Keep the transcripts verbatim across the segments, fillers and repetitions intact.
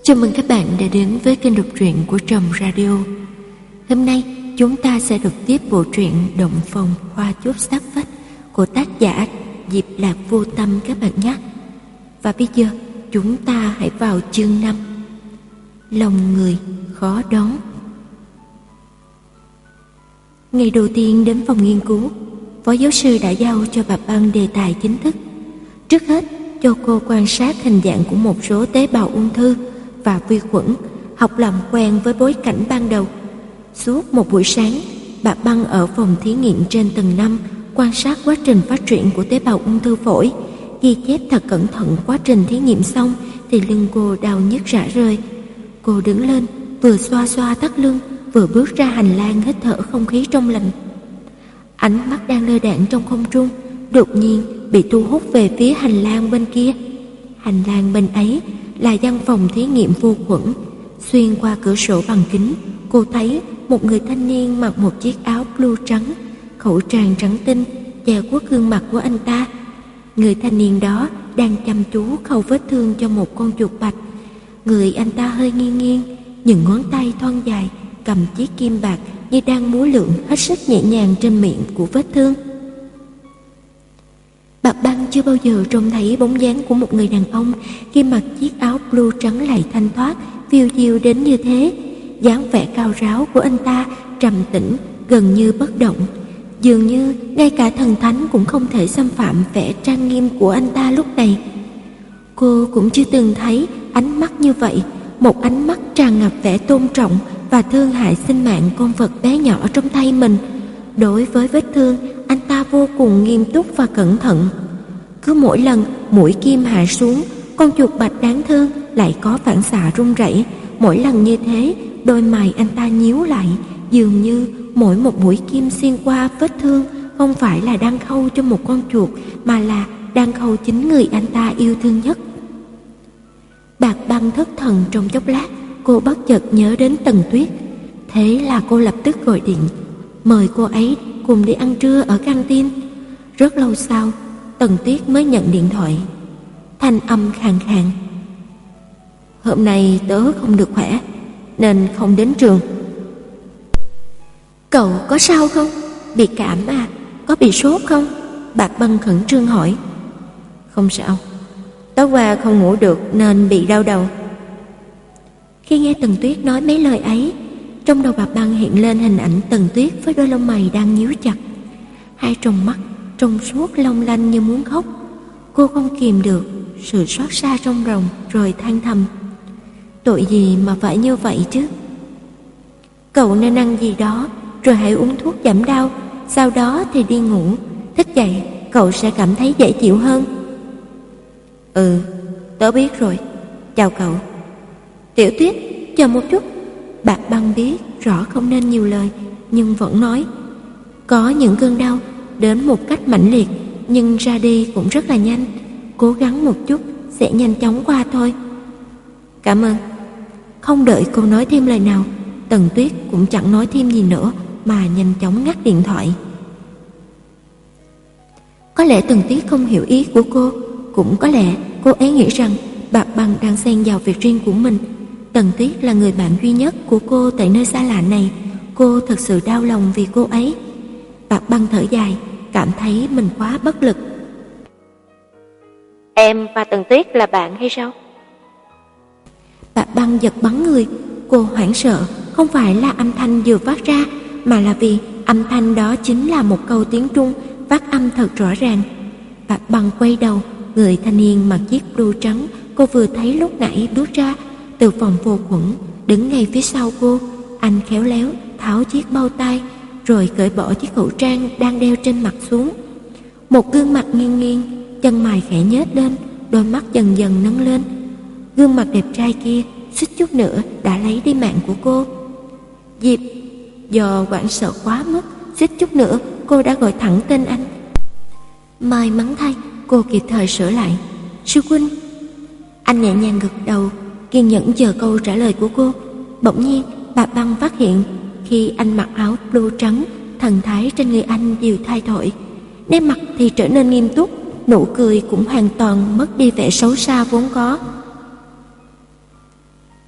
Chào mừng các bạn đã đến với kênh đọc truyện của Trầm Radio. Hôm nay chúng ta sẽ đọc tiếp bộ truyện Động Phòng Hoa Chốt Sát Vách của tác giả Diệp Lạc Vô Tâm các bạn nhé. Và bây giờ chúng ta hãy vào chương năm. Lòng người khó đón. Ngày đầu tiên đến phòng nghiên cứu, phó giáo sư đã giao cho bà Băng đề tài chính thức. Trước hết cho cô quan sát hình dạng của một số tế bào ung thư và vi khuẩn, học làm quen với bối cảnh ban đầu. Suốt một buổi sáng, bà Băng ở phòng thí nghiệm trên tầng năm quan sát quá trình phát triển của tế bào ung thư phổi, ghi chép thật cẩn thận quá trình thí nghiệm xong thì lưng cô đau nhức rã rời. Cô đứng lên, vừa xoa xoa thắt lưng, vừa bước ra hành lang hít thở không khí trong lành. Ánh mắt đang lơ đãng trong không trung, đột nhiên bị thu hút về phía hành lang bên kia. Hành lang bên ấy là văn phòng thí nghiệm vô khuẩn. Xuyên qua cửa sổ bằng kính, cô thấy một người thanh niên mặc một chiếc áo blue trắng, khẩu trang trắng tinh che khuất gương mặt của anh ta. Người thanh niên đó đang chăm chú khâu vết thương cho một con chuột bạch. Người anh ta hơi nghiêng nghiêng, những ngón tay thon dài cầm chiếc kim bạc như đang múa lượn hết sức nhẹ nhàng trên miệng của vết thương. Bà Băng chưa bao giờ trông thấy bóng dáng của một người đàn ông khi mặc chiếc áo blue trắng lại thanh thoát, phiêu diêu đến như thế. Dáng vẻ cao ráo của anh ta trầm tĩnh, gần như bất động. Dường như ngay cả thần thánh cũng không thể xâm phạm vẻ trang nghiêm của anh ta lúc này. Cô cũng chưa từng thấy ánh mắt như vậy, một ánh mắt tràn ngập vẻ tôn trọng và thương hại sinh mạng con vật bé nhỏ trong tay mình. Đối với vết thương, anh ta vô cùng nghiêm túc và cẩn thận. Cứ mỗi lần mũi kim hạ xuống, con chuột bạch đáng thương lại có phản xạ run rẩy. Mỗi lần như thế, đôi mày anh ta nhíu lại, dường như mỗi một mũi kim xuyên qua vết thương không phải là đang khâu cho một con chuột, mà là đang khâu chính người anh ta yêu thương nhất. Bạc Băng thất thần trong chốc lát, cô bất chợt nhớ đến Tần Tuyết. Thế là cô lập tức gọi điện mời cô ấy cùng đi ăn trưa ở căng tin. Rất lâu sau, Tần Tuyết mới nhận điện thoại. Thanh âm khàn khàn: "Hôm nay tớ không được khỏe nên không đến trường." "Cậu có sao không? Bị cảm à? Có bị sốt không?" Bạc Băng khẩn trương hỏi. "Không sao, tối qua không ngủ được nên bị đau đầu." Khi nghe Tần Tuyết nói mấy lời ấy, trong đầu Bạc Băng hiện lên hình ảnh Tần Tuyết với đôi lông mày đang nhíu chặt, hai tròng mắt trong suốt long lanh như muốn khóc. Cô không kìm được sự xót xa trong lòng, rồi than thầm: tội gì mà phải như vậy chứ. "Cậu nên ăn gì đó rồi hãy uống thuốc giảm đau, sau đó thì đi ngủ. Thức dậy cậu sẽ cảm thấy dễ chịu hơn." "Ừ, tớ biết rồi. Chào cậu." "Tiểu Tuyết, chờ một chút." Bạc Băng biết rõ không nên nhiều lời, nhưng vẫn nói: "Có những cơn đau đến một cách mãnh liệt, nhưng ra đi cũng rất là nhanh. Cố gắng một chút sẽ nhanh chóng qua thôi." "Cảm ơn." Không đợi cô nói thêm lời nào, Tần Tuyết cũng chẳng nói thêm gì nữa mà nhanh chóng ngắt điện thoại. Có lẽ Tần Tuyết không hiểu ý của cô, cũng có lẽ cô ấy nghĩ rằng Bạc Băng đang xen vào việc riêng của mình. Tần Tuyết là người bạn duy nhất của cô tại nơi xa lạ này. Cô thật sự đau lòng vì cô ấy. Bạc Băng thở dài, cảm thấy mình quá bất lực. "Em và Tần Tuyết là bạn hay sao?" Bạc Băng giật bắn người. Cô hoảng sợ, không phải là âm thanh vừa phát ra, mà là vì âm thanh đó chính là một câu tiếng Trung phát âm thật rõ ràng. Bạc Băng quay đầu, người thanh niên mặc chiếc blue trắng cô vừa thấy lúc nãy bước ra từ phòng vô khuẩn, đứng ngay phía sau cô. Anh khéo léo tháo chiếc bao tay, rồi cởi bỏ chiếc khẩu trang đang đeo trên mặt xuống. Một gương mặt nghiêng nghiêng, chân mày khẽ nhếch lên, đôi mắt dần dần nâng lên. Gương mặt đẹp trai kia suýt chút nữa đã lấy đi mạng của cô. Diệp, do hoảng sợ quá mức, suýt chút nữa cô đã gọi thẳng tên anh. May mắn thay, cô kịp thời sửa lại: "Sư huynh." Anh nhẹ nhàng gật đầu, kiên nhẫn chờ câu trả lời của cô. Bỗng nhiên, Bạc Băng phát hiện khi anh mặc áo blue trắng, thần thái trên người anh đều thay đổi. Nét mặt thì trở nên nghiêm túc, nụ cười cũng hoàn toàn mất đi vẻ xấu xa vốn có.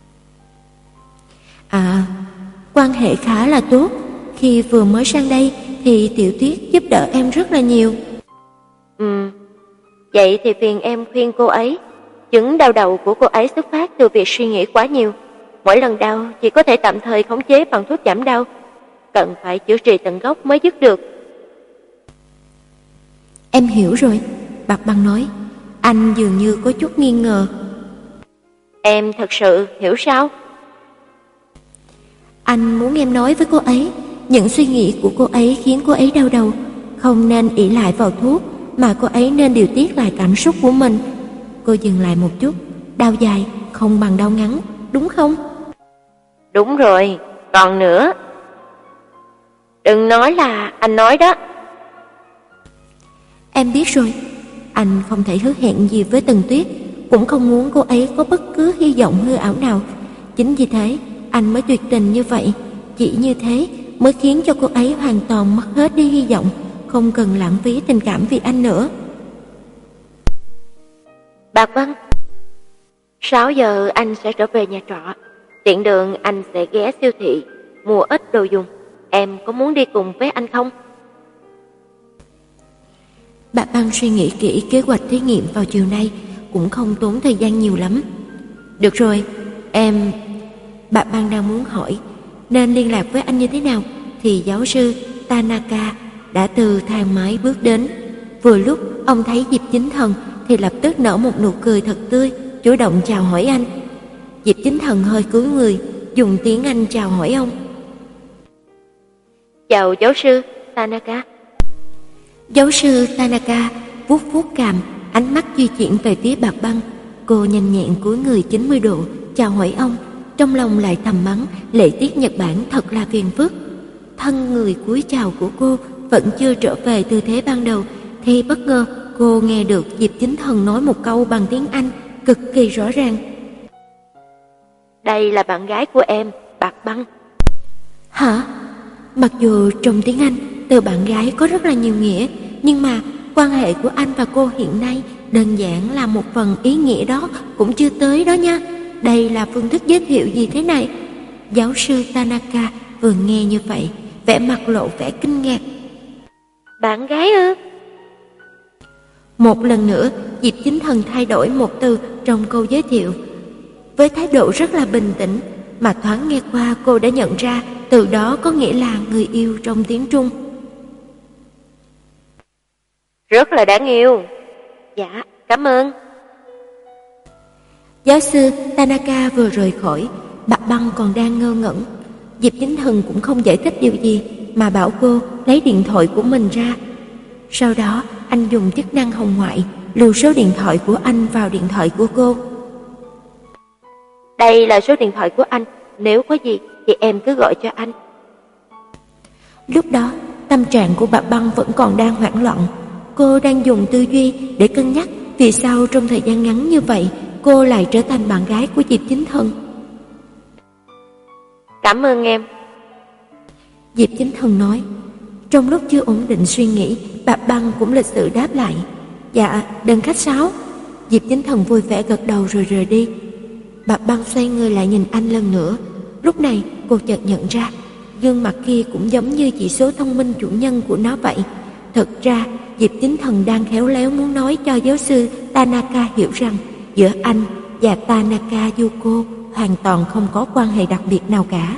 À, quan hệ khá là tốt. Khi vừa mới sang đây thì Tiểu Tuyết giúp đỡ em rất là nhiều. Ừ, vậy thì phiền em khuyên cô ấy. Chứng đau đầu của cô ấy xuất phát từ việc suy nghĩ quá nhiều. Mỗi lần đau chỉ có thể tạm thời khống chế bằng thuốc giảm đau, cần phải chữa trị tận gốc mới dứt được. Em hiểu rồi, Bạc Băng nói. Anh dường như có chút nghi ngờ. Em thật sự hiểu sao? Anh muốn em nói với cô ấy, những suy nghĩ của cô ấy khiến cô ấy đau đầu, không nên ỷ lại vào thuốc, mà cô ấy nên điều tiết lại cảm xúc của mình. Cô dừng lại một chút, đau dài không bằng đau ngắn, đúng không? Đúng rồi, còn nữa. Đừng nói là anh nói đó. Em biết rồi, anh không thể hứa hẹn gì với Tần Tuyết, cũng không muốn cô ấy có bất cứ hy vọng hư ảo nào. Chính vì thế, anh mới tuyệt tình như vậy. Chỉ như thế mới khiến cho cô ấy hoàn toàn mất hết đi hy vọng, không cần lãng phí tình cảm vì anh nữa. Bạc Băng, sáu giờ anh sẽ trở về nhà trọ. Tiện đường anh sẽ ghé siêu thị, mua ít đồ dùng. Em có muốn đi cùng với anh không? Bạc Băng suy nghĩ kỹ kế hoạch thí nghiệm vào chiều nay, cũng không tốn thời gian nhiều lắm. Được rồi, em... Bạc Băng đang muốn hỏi nên liên lạc với anh như thế nào, thì giáo sư Tanaka đã từ thang máy bước đến. Vừa lúc ông thấy Diệp Chính Thần thì lập tức nở một nụ cười thật tươi, chủ động chào hỏi anh. Diệp Chính Thần hơi cúi người, dùng tiếng Anh chào hỏi ông. Chào giáo sư Tanaka. Giáo sư Tanaka vuốt vuốt cằm, ánh mắt di chuyển về phía Bạc Băng. Cô nhanh nhẹn cúi người chín mươi độ chào hỏi ông, trong lòng lại thầm mắng lễ tiết Nhật Bản thật là phiền phức. Thân người cúi chào của cô vẫn chưa trở về tư thế ban đầu, thì bất ngờ cô nghe được Diệp Chính Thần nói một câu bằng tiếng Anh cực kỳ rõ ràng. Đây là bạn gái của em, Bạc Băng. Hả? Mặc dù trong tiếng Anh từ bạn gái có rất là nhiều nghĩa, nhưng mà quan hệ của anh và cô hiện nay đơn giản là một phần ý nghĩa đó cũng chưa tới đó nha. Đây là phương thức giới thiệu gì thế này? Giáo sư Tanaka vừa nghe như vậy, vẻ mặt lộ vẻ kinh ngạc. Bạn gái ư? Một lần nữa, Diệp Chính Thần thay đổi một từ trong câu giới thiệu, với thái độ rất là bình tĩnh, mà thoáng nghe qua cô đã nhận ra từ đó có nghĩa là người yêu trong tiếng Trung. Rất là đáng yêu. Dạ, cảm ơn. Giáo sư Tanaka vừa rời khỏi, Bạc Băng còn đang ngơ ngẩn. Diệp Chính Thần cũng không giải thích điều gì, mà bảo cô lấy điện thoại của mình ra. Sau đó anh dùng chức năng hồng ngoại lưu số điện thoại của anh vào điện thoại của cô. Đây là số điện thoại của anh, nếu có gì thì em cứ gọi cho anh. Lúc đó tâm trạng của Bạc Băng vẫn còn đang hoảng loạn. Cô đang dùng tư duy để cân nhắc vì sao trong thời gian ngắn như vậy cô lại trở thành bạn gái của Diệp Chính Thần. Cảm ơn em. Diệp Chính Thần nói. Trong lúc chưa ổn định suy nghĩ, Bạc Băng cũng lịch sự đáp lại. Dạ, đừng khách sáo. Diệp Chính Thần vui vẻ gật đầu rồi rời đi. Bạc Băng xoay người lại nhìn anh lần nữa. Lúc này cô chợt nhận ra gương mặt kia cũng giống như chỉ số thông minh chủ nhân của nó vậy. Thật ra Diệp Chính Thần đang khéo léo muốn nói cho giáo sư Tanaka hiểu rằng giữa anh và Tanaka Yuko hoàn toàn không có quan hệ đặc biệt nào cả.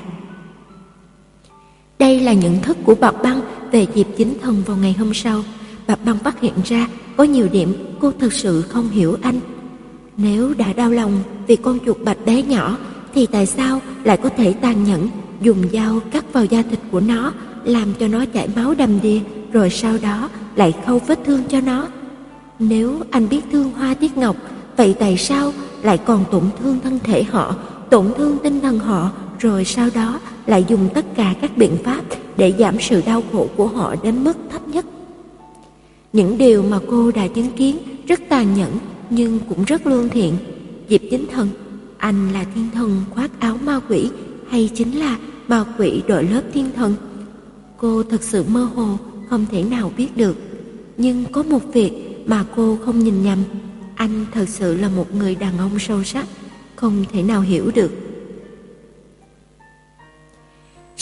Đây là nhận thức của Bạc Băng về Diệp Chính Thần vào ngày hôm sau. Bạc Băng phát hiện ra có nhiều điểm cô thực sự không hiểu anh. Nếu đã đau lòng vì con chuột bạch bé nhỏ, thì tại sao lại có thể tàn nhẫn dùng dao cắt vào da thịt của nó, làm cho nó chảy máu đầm đìa, rồi sau đó lại khâu vết thương cho nó? Nếu anh biết thương Hoa Tiết Ngọc, vậy tại sao lại còn tổn thương thân thể họ, tổn thương tinh thần họ, rồi sau đó lại dùng tất cả các biện pháp để giảm sự đau khổ của họ đến mức thấp nhất? Những điều mà cô đã chứng kiến rất tàn nhẫn nhưng cũng rất lương thiện. Diệp Chính Thần, anh là thiên thần khoác áo ma quỷ hay chính là ma quỷ đội lớp thiên thần? Cô thật sự mơ hồ, không thể nào biết được. Nhưng có một việc mà cô không nhìn nhầm, anh thật sự là một người đàn ông sâu sắc, không thể nào hiểu được.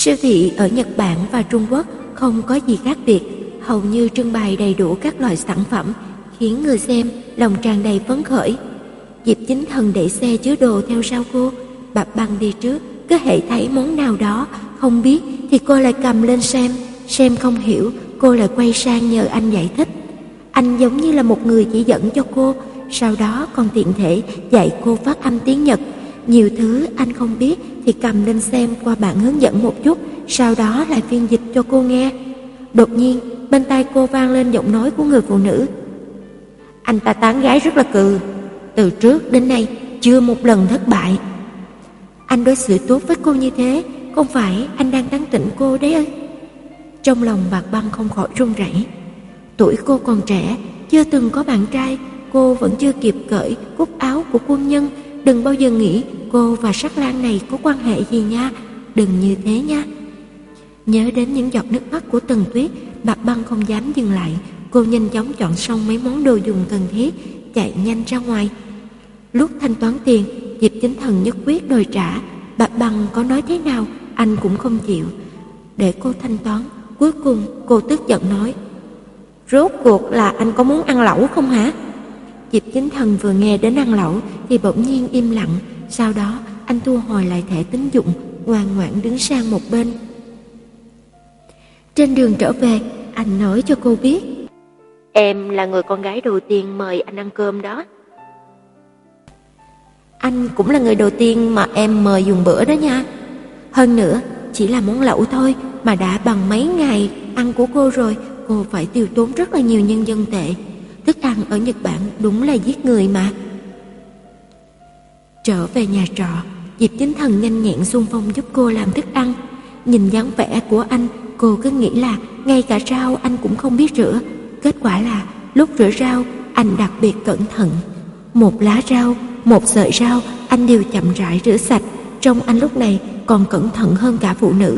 Siêu thị ở Nhật Bản và Trung Quốc không có gì khác biệt, hầu như trưng bày đầy đủ các loại sản phẩm, khiến người xem lòng tràn đầy phấn khởi. Diệp Chính Thần đẩy xe chứa đồ theo sau cô, Bạch Băng đi trước, cứ hễ thấy món nào đó không biết thì cô lại cầm lên xem, xem không hiểu cô lại quay sang nhờ anh giải thích. Anh giống như là một người chỉ dẫn cho cô, sau đó còn tiện thể dạy cô phát âm tiếng Nhật. Nhiều thứ anh không biết thì cầm lên xem qua bản hướng dẫn một chút, sau đó lại phiên dịch cho cô nghe. Đột nhiên, bên tai cô vang lên giọng nói của người phụ nữ. Anh ta tán gái rất là cừ, từ trước đến nay chưa một lần thất bại. Anh đối xử tốt với cô như thế, không phải anh đang tán tỉnh cô đấy ư? Trong lòng Bạc Băng không khỏi run rẩy. Tuổi cô còn trẻ, chưa từng có bạn trai, cô vẫn chưa kịp cởi cúc áo của quân nhân. Đừng bao giờ nghĩ cô và Sắc Lang này có quan hệ gì nha, đừng như thế nha. Nhớ đến những giọt nước mắt của Tần Tuyết, Bạc Băng không dám dừng lại. Cô nhanh chóng chọn xong mấy món đồ dùng cần thiết, chạy nhanh ra ngoài. Lúc thanh toán tiền, Diệp Chính Thần nhất quyết đòi trả. Bạc Băng có nói thế nào anh cũng không chịu để cô thanh toán. Cuối cùng cô tức giận nói, rốt cuộc là anh có muốn ăn lẩu không hả? Diệp Chính Thần vừa nghe đến ăn lẩu thì bỗng nhiên im lặng. Sau đó anh thu hồi lại thẻ tín dụng, ngoan ngoãn đứng sang một bên. Trên đường trở về, anh nói cho cô biết, em là người con gái đầu tiên mời anh ăn cơm đó. Anh cũng là người đầu tiên mà em mời dùng bữa đó nha. Hơn nữa, chỉ là món lẩu thôi mà đã bằng mấy ngày ăn của cô rồi. Cô phải tiêu tốn rất là nhiều nhân dân tệ. Thức ăn ở Nhật Bản đúng là giết người mà. Trở về nhà trọ, Diệp Chính Thần nhanh nhẹn xung phong giúp cô làm thức ăn. Nhìn dáng vẻ của anh, cô cứ nghĩ là ngay cả rau anh cũng không biết rửa. Kết quả là lúc rửa rau, anh đặc biệt cẩn thận. Một lá rau, một sợi rau, anh đều chậm rãi rửa sạch. Trông anh lúc này còn cẩn thận hơn cả phụ nữ.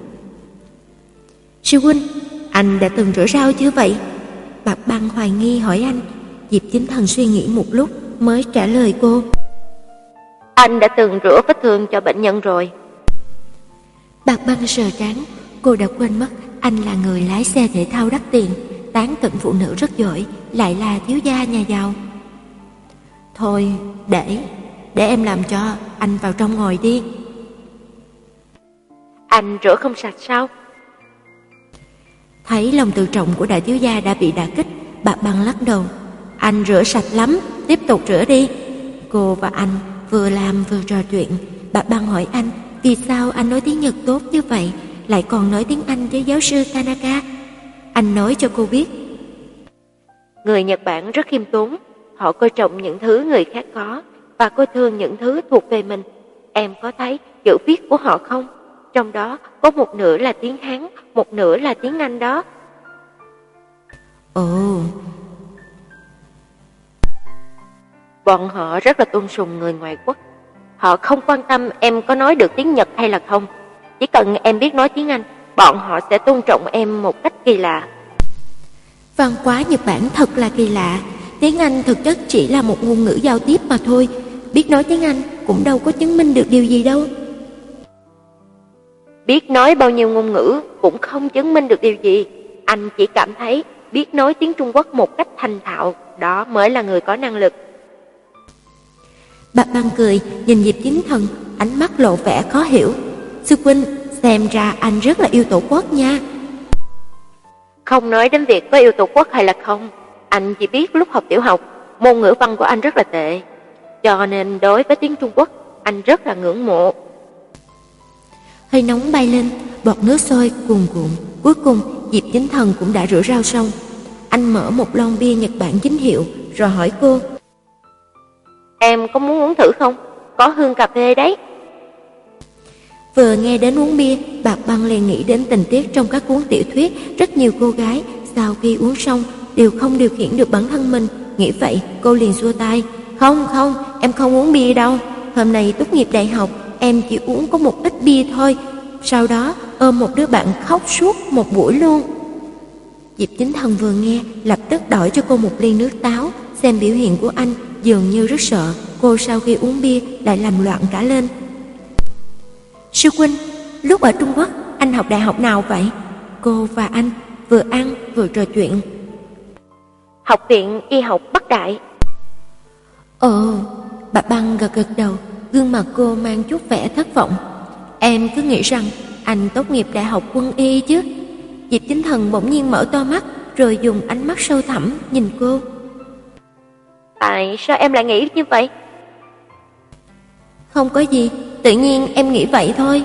Sư huynh, anh đã từng rửa rau chưa vậy? Bạc Băng hoài nghi hỏi anh. Diệp Chính Thần suy nghĩ một lúc mới trả lời cô. Anh đã từng rửa vết thương cho bệnh nhân rồi. Bạc Băng sờ trán, cô đã quên mất anh là người lái xe thể thao đắt tiền, tán tỉnh phụ nữ rất giỏi, lại là thiếu gia nhà giàu. Thôi, để, để em làm cho, anh vào trong ngồi đi. Anh rửa không sạch sao? Thấy lòng tự trọng của đại thiếu gia đã bị đả kích, Bạc Băng lắc đầu. Anh rửa sạch lắm, tiếp tục rửa đi. Cô và anh vừa làm vừa trò chuyện. Bạc Băng hỏi anh vì sao anh nói tiếng Nhật tốt như vậy, lại còn nói tiếng Anh với giáo sư Tanaka. Anh nói cho cô biết, người Nhật Bản rất khiêm tốn, họ coi trọng những thứ người khác có và coi thường những thứ thuộc về mình. Em có thấy chữ viết của họ không? Trong đó có một nửa là tiếng Hán, một nửa là tiếng Anh đó. Ồ. Bọn họ rất là tôn sùng người ngoại quốc. Họ không quan tâm em có nói được tiếng Nhật hay là không. Chỉ cần em biết nói tiếng Anh, bọn họ sẽ tôn trọng em một cách kỳ lạ. Văn hóa Nhật Bản thật là kỳ lạ. Tiếng Anh thực chất chỉ là một ngôn ngữ giao tiếp mà thôi. Biết nói tiếng Anh cũng đâu có chứng minh được điều gì đâu. Biết nói bao nhiêu ngôn ngữ cũng không chứng minh được điều gì. Anh chỉ cảm thấy biết nói tiếng Trung Quốc một cách thành thạo, đó mới là người có năng lực. Bạc Băng cười, nhìn Diệp Chính Thần, ánh mắt lộ vẻ khó hiểu. Sư huynh, xem ra anh rất là yêu tổ quốc nha. Không nói đến việc có yêu tổ quốc hay là không, anh chỉ biết lúc học tiểu học, môn ngữ văn của anh rất là tệ. Cho nên đối với tiếng Trung Quốc, anh rất là ngưỡng mộ. Hơi nóng bay lên, bọt nước sôi cuồn cuộn. Cuối cùng, Diệp Chính Thần cũng đã rửa rau xong. Anh mở một lon bia Nhật Bản chính hiệu, rồi hỏi cô, em có muốn uống thử không? Có hương cà phê đấy. Vừa nghe đến uống bia, Bạc Băng liền nghĩ đến tình tiết trong các cuốn tiểu thuyết. Rất nhiều cô gái sau khi uống xong đều không điều khiển được bản thân mình. Nghĩ vậy, cô liền xua tay. Không, không, em không uống bia đâu. Hôm nay tốt nghiệp đại học, em chỉ uống có một ít bia thôi. Sau đó ôm một đứa bạn khóc suốt một buổi luôn. Diệp Chính Thần vừa nghe, lập tức đổi cho cô một ly nước táo. Xem biểu hiện của anh dường như rất sợ cô sau khi uống bia lại làm loạn cả lên. Sư huynh, lúc ở Trung Quốc anh học đại học nào vậy? Cô và anh vừa ăn vừa trò chuyện. Học viện Y học Bắc Đại. Ồ, bà Băng gật gật đầu, gương mặt cô mang chút vẻ thất vọng. Em cứ nghĩ rằng anh tốt nghiệp đại học quân y chứ. Diệp Chính Thần bỗng nhiên mở to mắt, rồi dùng ánh mắt sâu thẳm nhìn cô. Tại sao em lại nghĩ như vậy? Không có gì, tự nhiên em nghĩ vậy thôi.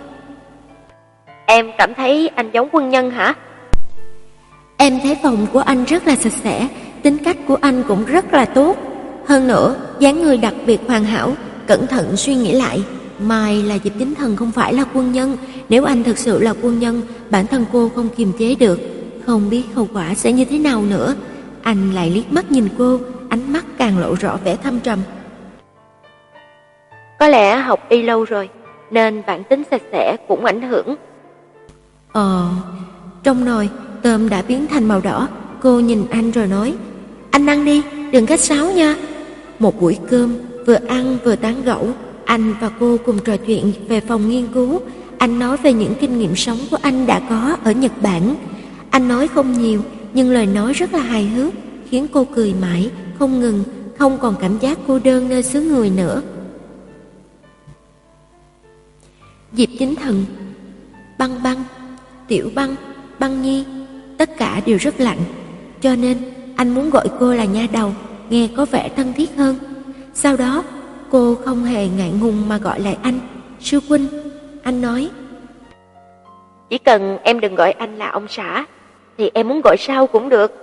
Em cảm thấy anh giống quân nhân hả? Em thấy phòng của anh rất là sạch sẽ, tính cách của anh cũng rất là tốt. Hơn nữa, dáng người đặc biệt hoàn hảo. Cẩn thận suy nghĩ lại, mai là Diệp Chính Thần không phải là quân nhân. Nếu anh thực sự là quân nhân, bản thân cô không kiềm chế được, không biết hậu quả sẽ như thế nào nữa. Anh lại liếc mắt nhìn cô, ánh mắt càng lộ rõ vẻ thâm trầm. Có lẽ học y lâu rồi, nên bản tính sạch sẽ cũng ảnh hưởng. Ờ, trong nồi, tôm đã biến thành màu đỏ. Cô nhìn anh rồi nói, anh ăn đi, đừng khách sáo nha. Một buổi cơm, vừa ăn vừa tán gẫu. Anh và cô cùng trò chuyện về phòng nghiên cứu. Anh nói về những kinh nghiệm sống của anh đã có ở Nhật Bản. Anh nói không nhiều, nhưng lời nói rất là hài hước, khiến cô cười mãi, không ngừng, không còn cảm giác cô đơn nơi xứ người nữa. Diệp Chính Thần, Băng Băng, Tiểu Băng, Băng Nhi, tất cả đều rất lạnh, cho nên anh muốn gọi cô là nha đầu, nghe có vẻ thân thiết hơn. Sau đó, cô không hề ngại ngùng mà gọi lại anh, sư huynh. Anh nói, chỉ cần em đừng gọi anh là ông xã, thì em muốn gọi sao cũng được.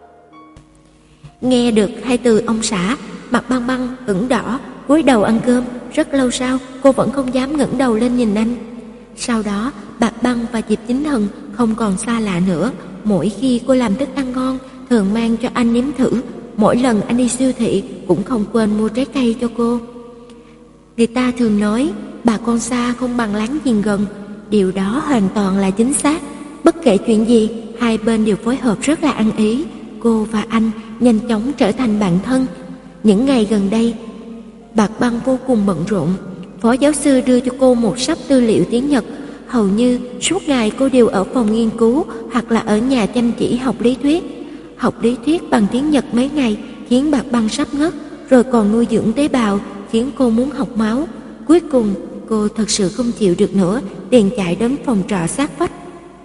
Nghe được hai từ ông xã, mặt Băng Băng ửng đỏ, cúi đầu ăn cơm. Rất lâu sau, cô vẫn không dám ngẩng đầu lên nhìn anh. Sau đó, Bạc Băng và Diệp Chính Thần không còn xa lạ nữa. Mỗi khi cô làm thức ăn ngon, thường mang cho anh nếm thử. Mỗi lần anh đi siêu thị cũng không quên mua trái cây cho cô. Người ta thường nói, bà con xa không bằng láng giềng gần. Điều đó hoàn toàn là chính xác. Bất kể chuyện gì, hai bên đều phối hợp rất là ăn ý. Cô và anh nhanh chóng trở thành bạn thân. Những ngày gần đây, Bạc Băng vô cùng bận rộn. Phó giáo sư đưa cho cô một sắp tư liệu tiếng Nhật. Hầu như suốt ngày cô đều ở phòng nghiên cứu hoặc là ở nhà chăm chỉ học lý thuyết. Học lý thuyết bằng tiếng Nhật mấy ngày khiến Bạc Băng sắp ngất, rồi còn nuôi dưỡng tế bào khiến cô muốn học máu. Cuối cùng cô thật sự không chịu được nữa, liền chạy đến phòng trọ sát vách.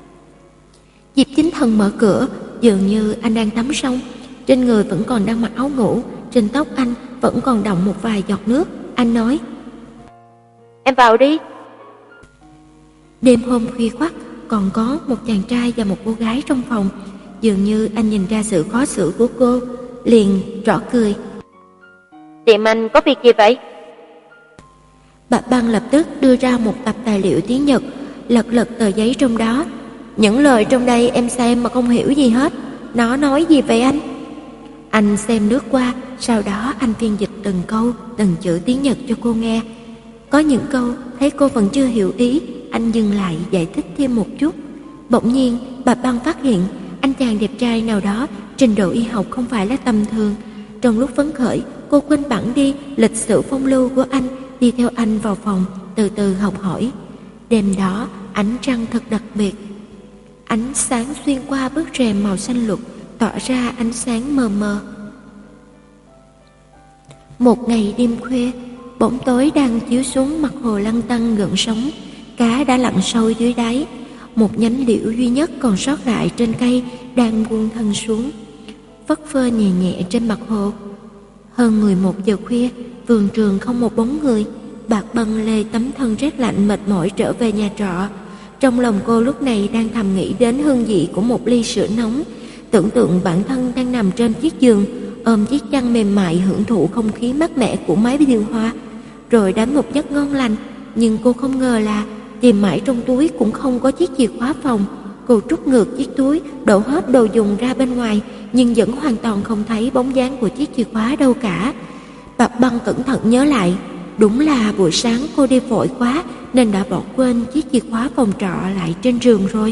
Diệp Chính Thần mở cửa, dường như anh đang tắm xong. Trên người vẫn còn đang mặc áo ngủ, trên tóc anh vẫn còn đọng một vài giọt nước. Anh nói, em vào đi. Đêm hôm khuya khoắt, còn có một chàng trai và một cô gái trong phòng. Dường như anh nhìn ra sự khó xử của cô, liền rõ cười. Tìm anh có việc gì vậy? Bạc Băng lập tức đưa ra một tập tài liệu tiếng Nhật, lật lật tờ giấy trong đó. Những lời trong đây em xem mà không hiểu gì hết. Nó nói gì vậy anh? Anh xem lướt qua, sau đó anh phiên dịch từng câu, từng chữ tiếng Nhật cho cô nghe. Có những câu thấy cô vẫn chưa hiểu ý, anh dừng lại giải thích thêm một chút. Bỗng nhiên, bà Băng phát hiện anh chàng đẹp trai nào đó trình độ y học không phải là tầm thường. Trong lúc phấn khởi, cô quên bẵng đi lịch sự phong lưu của anh, đi theo anh vào phòng, từ từ học hỏi. Đêm đó, ánh trăng thật đặc biệt. Ánh sáng xuyên qua bức rèm màu xanh lục, tỏa ra ánh sáng mờ mờ. Một ngày đêm khuya, bóng tối đang chiếu xuống mặt hồ lăn tăn gợn sóng. Cá đã lặn sâu dưới đáy. Một nhánh liễu duy nhất còn sót lại trên cây đang buông thân xuống, phất phơ nhẹ nhẹ trên mặt hồ. Hơn mười một giờ khuya, vườn trường không một bóng người. Bạc Băng lê tấm thân rét lạnh mệt mỏi trở về nhà trọ. Trong lòng cô lúc này đang thầm nghĩ đến hương vị của một ly sữa nóng, tưởng tượng bản thân đang nằm trên chiếc giường, ôm chiếc chăn mềm mại hưởng thụ không khí mát mẻ của máy điều hòa, rồi đánh một giấc ngon lành. Nhưng cô không ngờ là tìm mãi trong túi cũng không có chiếc chìa khóa phòng. Cô trút ngược chiếc túi, đổ hết đồ dùng ra bên ngoài, nhưng vẫn hoàn toàn không thấy bóng dáng của chiếc chìa khóa đâu cả. Bạc Băng cẩn thận nhớ lại, đúng là buổi sáng cô đi vội quá nên đã bỏ quên chiếc chìa khóa phòng trọ lại trên giường rồi.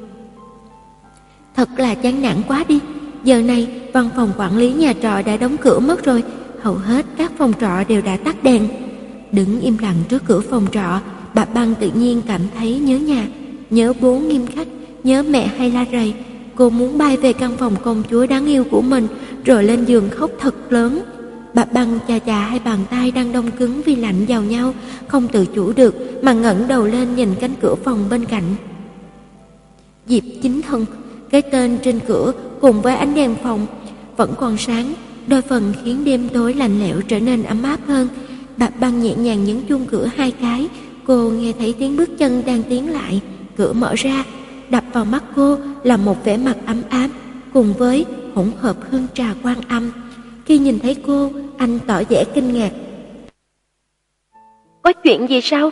Thật là chán nản quá đi. Giờ này văn phòng quản lý nhà trọ đã đóng cửa mất rồi, hầu hết các phòng trọ đều đã tắt đèn. Đứng im lặng trước cửa phòng trọ, Bạc Băng tự nhiên cảm thấy nhớ nhà. nhớ bố nghiêm khắc, nhớ mẹ hay la rầy. Cô muốn bay về căn phòng công chúa đáng yêu của mình, rồi lên giường khóc thật lớn. Bà Băng chà chà hai bàn tay đang đông cứng vì lạnh vào nhau, không tự chủ được mà ngẩng đầu lên nhìn cánh cửa phòng bên cạnh. Diệp Chính Thân, cái tên trên cửa cùng với ánh đèn phòng vẫn còn sáng, đôi phần khiến đêm tối lạnh lẽo trở nên ấm áp hơn. Bà Băng nhẹ nhàng nhấn chuông cửa hai cái, cô nghe thấy tiếng bước chân đang tiến lại, cửa mở ra, đập vào mắt cô là một vẻ mặt ấm áp cùng với hỗn hợp hương trà Quan Âm. Khi nhìn thấy cô, anh tỏ vẻ kinh ngạc. Có chuyện gì sao?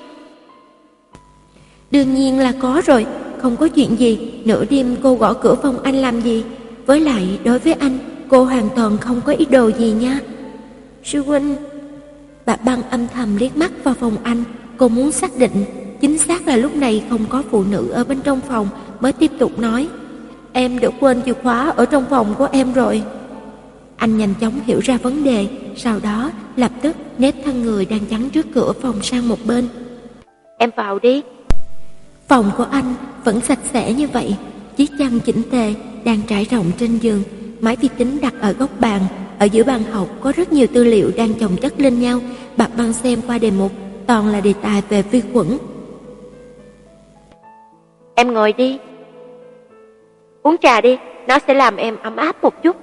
Đương nhiên là có rồi, không có chuyện gì. Nửa đêm cô gõ cửa phòng anh làm gì? Với lại đối với anh, cô hoàn toàn không có ý đồ gì nha. Sư huynh. Bà Băng âm thầm liếc mắt vào phòng anh. Cô muốn xác định chính xác là lúc này không có phụ nữ ở bên trong phòng, mới tiếp tục nói. Em đã quên chìa khóa ở trong phòng của em rồi. Anh nhanh chóng hiểu ra vấn đề, sau đó lập tức nép thân người đang chắn trước cửa phòng sang một bên. Em vào đi. Phòng của anh vẫn sạch sẽ như vậy, chiếc chăn chỉnh tề đang trải rộng trên giường, máy vi tính đặt ở góc bàn, ở giữa bàn học có rất nhiều tư liệu đang chồng chất lên nhau. Bà Băng xem qua đề mục, toàn là đề tài về vi khuẩn. Em ngồi đi. Uống trà đi, nó sẽ làm em ấm áp một chút.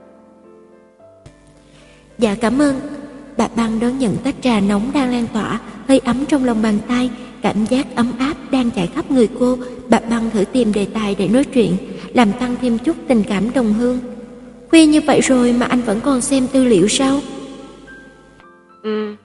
Dạ cảm ơn. Bà Băng đón nhận tách trà nóng đang lan tỏa, hơi ấm trong lòng bàn tay, cảm giác ấm áp đang chạy khắp người cô. Bà Băng thử tìm đề tài để nói chuyện, làm tăng thêm chút tình cảm đồng hương. Khuya như vậy rồi mà anh vẫn còn xem tư liệu sao? Ừ.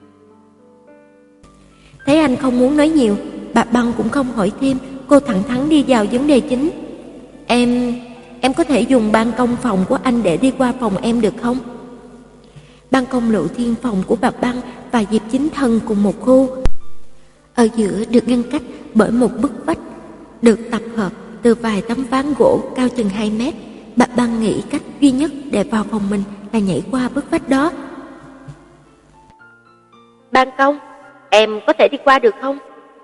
Thấy anh không muốn nói nhiều, bà Băng cũng không hỏi thêm, cô thẳng thắn đi vào vấn đề chính. Em, em có thể dùng ban công phòng của anh để đi qua phòng em được không? Ban công lộ thiên phòng của bà Băng và Diệp Chính Thân cùng một khu. Ở giữa được ngăn cách bởi một bức vách, được tập hợp từ vài tấm ván gỗ cao chừng hai mét. Bà Băng nghĩ cách duy nhất để vào phòng mình là nhảy qua bức vách đó. Ban công, em có thể đi qua được không?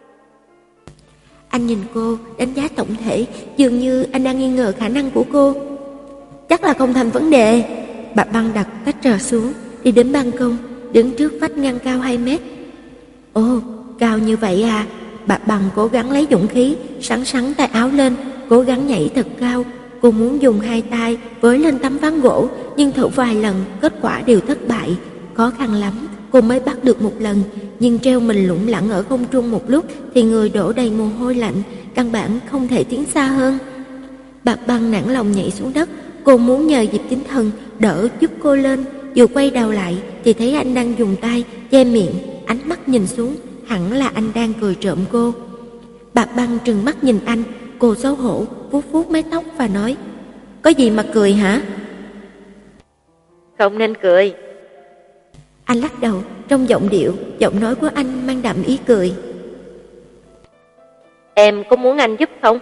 Anh nhìn cô, đánh giá tổng thể, dường như anh đang nghi ngờ khả năng của cô. Chắc là không thành vấn đề. Bà Băng đặt tách trà xuống, đi đến ban công, đứng trước vách ngăn cao hai mét. Ồ, cao như vậy à? Bà Băng cố gắng lấy dũng khí, sắn sắn tay áo lên, cố gắng nhảy thật cao. Cô muốn dùng hai tay với lên tấm ván gỗ, nhưng thử vài lần, kết quả đều thất bại. Khó khăn lắm, cô mới bắt được một lần, nhưng treo mình lủng lẳng ở không trung một lúc thì người đổ đầy mồ hôi lạnh, căn bản không thể tiến xa hơn. Bà Băng nản lòng nhảy xuống đất, cô muốn nhờ Diệp Chính Thân đỡ giúp cô lên. Vừa quay đầu lại thì thấy anh đang dùng tay che miệng, ánh mắt nhìn xuống, hẳn là anh đang cười trộm cô. Bà Băng trừng mắt nhìn anh, cô xấu hổ vuốt vuốt mái tóc và nói: Có gì mà cười hả? Không nên cười. Anh lắc đầu, trong giọng điệu, giọng nói của anh mang đậm ý cười. Em có muốn anh giúp không?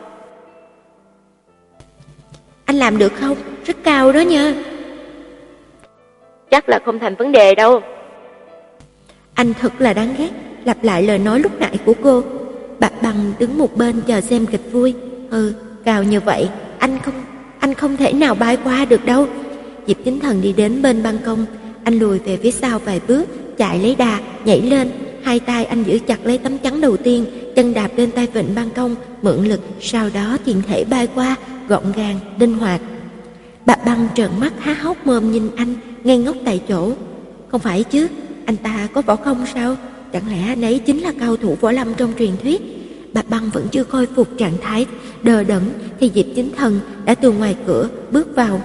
Anh làm được không? Rất cao đó nha. Chắc là không thành vấn đề đâu. Anh thật là đáng ghét, lặp lại lời nói lúc nãy của cô. Bà Băng đứng một bên chờ xem kịch vui. Ừ, cao như vậy, anh không anh không thể nào bay qua được đâu. Diệp Chính Thần đi đến bên ban công, anh lùi về phía sau vài bước, chạy lấy đà, nhảy lên. Hai tay anh giữ chặt lấy tấm chắn đầu tiên, chân đạp lên tay vịn ban công, mượn lực, sau đó tiện thể bay qua, gọn gàng, linh hoạt. Bà Băng trợn mắt há hốc mồm nhìn anh, ngây ngốc tại chỗ. Không phải chứ, anh ta có võ công sao? Chẳng lẽ anh ấy chính là cao thủ võ lâm trong truyền thuyết? Bà Băng vẫn chưa khôi phục trạng thái đờ đẫn thì Diệp Chính Thần đã từ ngoài cửa bước vào.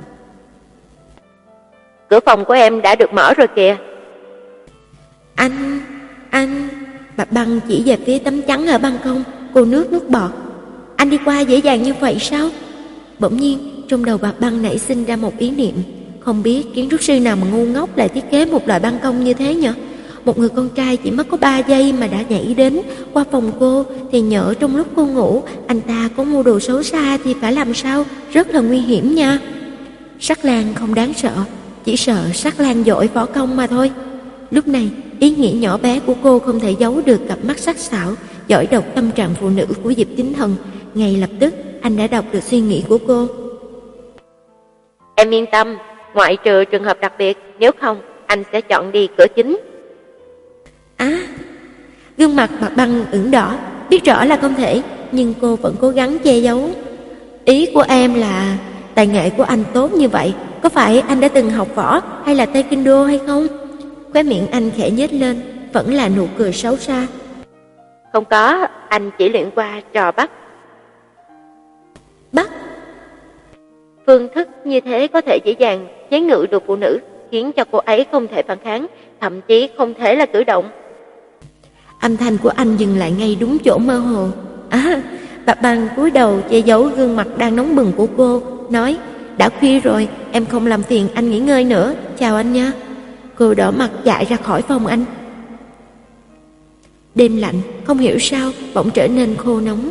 Cửa phòng của em đã được mở rồi kìa. Anh, anh... Bà Băng chỉ về phía tấm chắn ở ban công, cô nước nước bọt. Anh đi qua dễ dàng như vậy sao? Bỗng nhiên, trong đầu bà Băng nảy sinh ra một ý niệm. Không biết kiến trúc sư nào mà ngu ngốc lại thiết kế một loại ban công như thế nhỉ? Một người con trai chỉ mất có ba giây mà đã nhảy đến qua phòng cô, thì nhỡ trong lúc cô ngủ anh ta có mua đồ xấu xa thì phải làm sao? Rất là nguy hiểm nha. Sắc Lang không đáng sợ, chỉ sợ Sắc Lang giỏi võ công mà thôi. Lúc này ý nghĩ nhỏ bé của cô không thể giấu được cặp mắt sắc sảo, giỏi đọc tâm trạng phụ nữ của Diệp Chính Thần. Ngay lập tức, anh đã đọc được suy nghĩ của cô. Em yên tâm, ngoại trừ trường hợp đặc biệt, nếu không, anh sẽ chọn đi cửa chính. Á, gương mặt Bạc Băng ửng đỏ, biết rõ là không thể, nhưng cô vẫn cố gắng che giấu. Ý của em là tài nghệ của anh tốt như vậy, có phải anh đã từng học võ hay là taekwondo hay không? Khóe miệng anh khẽ nhếch lên, vẫn là nụ cười xấu xa. Không có, anh chỉ luyện qua trò bắt. Bắt? Phương thức như thế có thể dễ dàng chế ngự được phụ nữ, khiến cho cô ấy không thể phản kháng, thậm chí không thể là cử động. Âm thanh của anh dừng lại ngay đúng chỗ mơ hồ. À, Bạc Băng cúi đầu che giấu gương mặt đang nóng bừng của cô, nói: đã khuya rồi, em không làm phiền anh nghỉ ngơi nữa, chào anh nha. Cô đỏ mặt chạy ra khỏi phòng anh. Đêm lạnh, không hiểu sao bỗng trở nên khô nóng.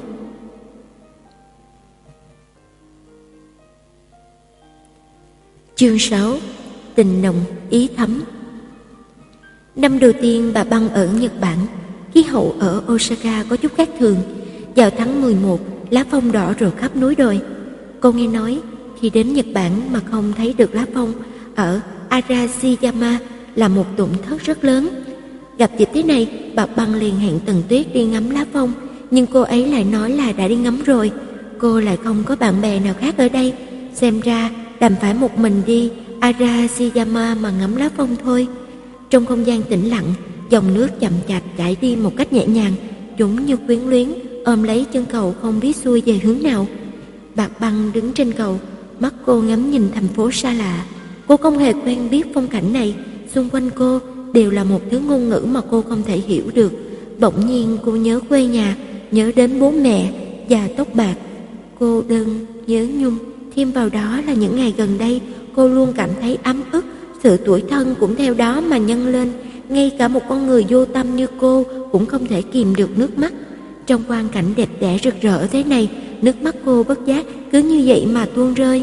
Chương sáu. Tình nồng ý thấm. Năm đầu tiên bà Băng ở Nhật Bản, khí hậu ở Osaka có chút khác thường. Vào tháng mười một, lá phong đỏ rộ khắp núi đồi. Cô nghe nói khi đến Nhật Bản mà không thấy được lá phong ở Arashiyama là một tổn thất rất lớn. Gặp dịp thế này, bà Băng liền hẹn Tần Tuyết đi ngắm lá phong, nhưng cô ấy lại nói là đã đi ngắm rồi. Cô lại không có bạn bè nào khác ở đây, xem ra đành phải một mình đi Arashiyama mà ngắm lá phong thôi. Trong không gian tĩnh lặng, dòng nước chậm chạp chảy đi một cách nhẹ nhàng, chúng như quyến luyến ôm lấy chân cầu không biết xuôi về hướng nào. Bạc Băng đứng trên cầu, mắt cô ngắm nhìn thành phố xa lạ. Cô không hề quen biết phong cảnh này, xung quanh cô đều là một thứ ngôn ngữ mà cô không thể hiểu được. Bỗng nhiên cô nhớ quê nhà, nhớ đến bố mẹ và tóc bạc. Cô đơn, nhớ nhung, thêm vào đó là những ngày gần đây cô luôn cảm thấy ấm ức, sự tủi thân cũng theo đó mà nhân lên. Ngay cả một con người vô tâm như cô cũng không thể kìm được nước mắt. Trong quang cảnh đẹp đẽ rực rỡ thế này, nước mắt cô bất giác cứ như vậy mà tuôn rơi.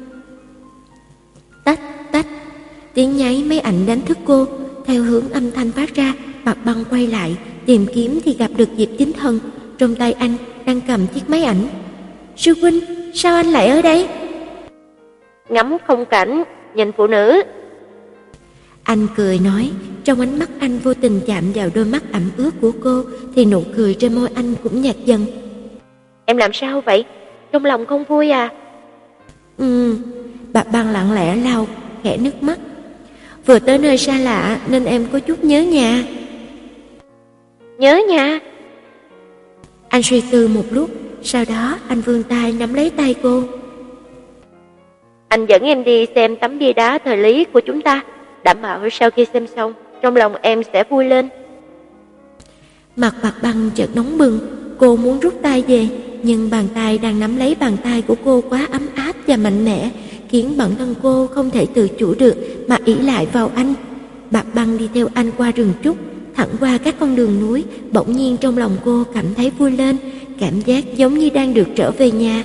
Tách tách, tiếng nháy máy ảnh đánh thức cô. Theo hướng âm thanh phát ra, Bạc Băng quay lại tìm kiếm thì gặp được Diệp Chính Thần. Trong tay anh đang cầm chiếc máy ảnh. Sư huynh, sao anh lại ở đây? Ngắm phong cảnh, nhìn phụ nữ. Anh cười nói, trong ánh mắt anh vô tình chạm vào đôi mắt ẩm ướt của cô thì nụ cười trên môi anh cũng nhạt dần. Em làm sao vậy? Trong lòng không vui à? Ừ, Bạc Băng lặng lẽ lau khẽ nước mắt. Vừa tới nơi xa lạ nên em có chút nhớ nhà. Nhớ nhà? Anh suy tư một lúc, sau đó anh vươn tay nắm lấy tay cô. Anh dẫn em đi xem tấm bia đá thời lý của chúng ta, đảm bảo sau khi xem xong, trong lòng em sẽ vui lên. Mặt Bạc Băng chợt nóng bừng, cô muốn rút tay về, nhưng bàn tay đang nắm lấy bàn tay của cô quá ấm áp và mạnh mẽ, khiến bản thân cô không thể tự chủ được mà ỷ lại vào anh. Bạc Băng đi theo anh qua rừng trúc, thẳng qua các con đường núi. Bỗng nhiên trong lòng cô cảm thấy vui lên, cảm giác giống như đang được trở về nhà.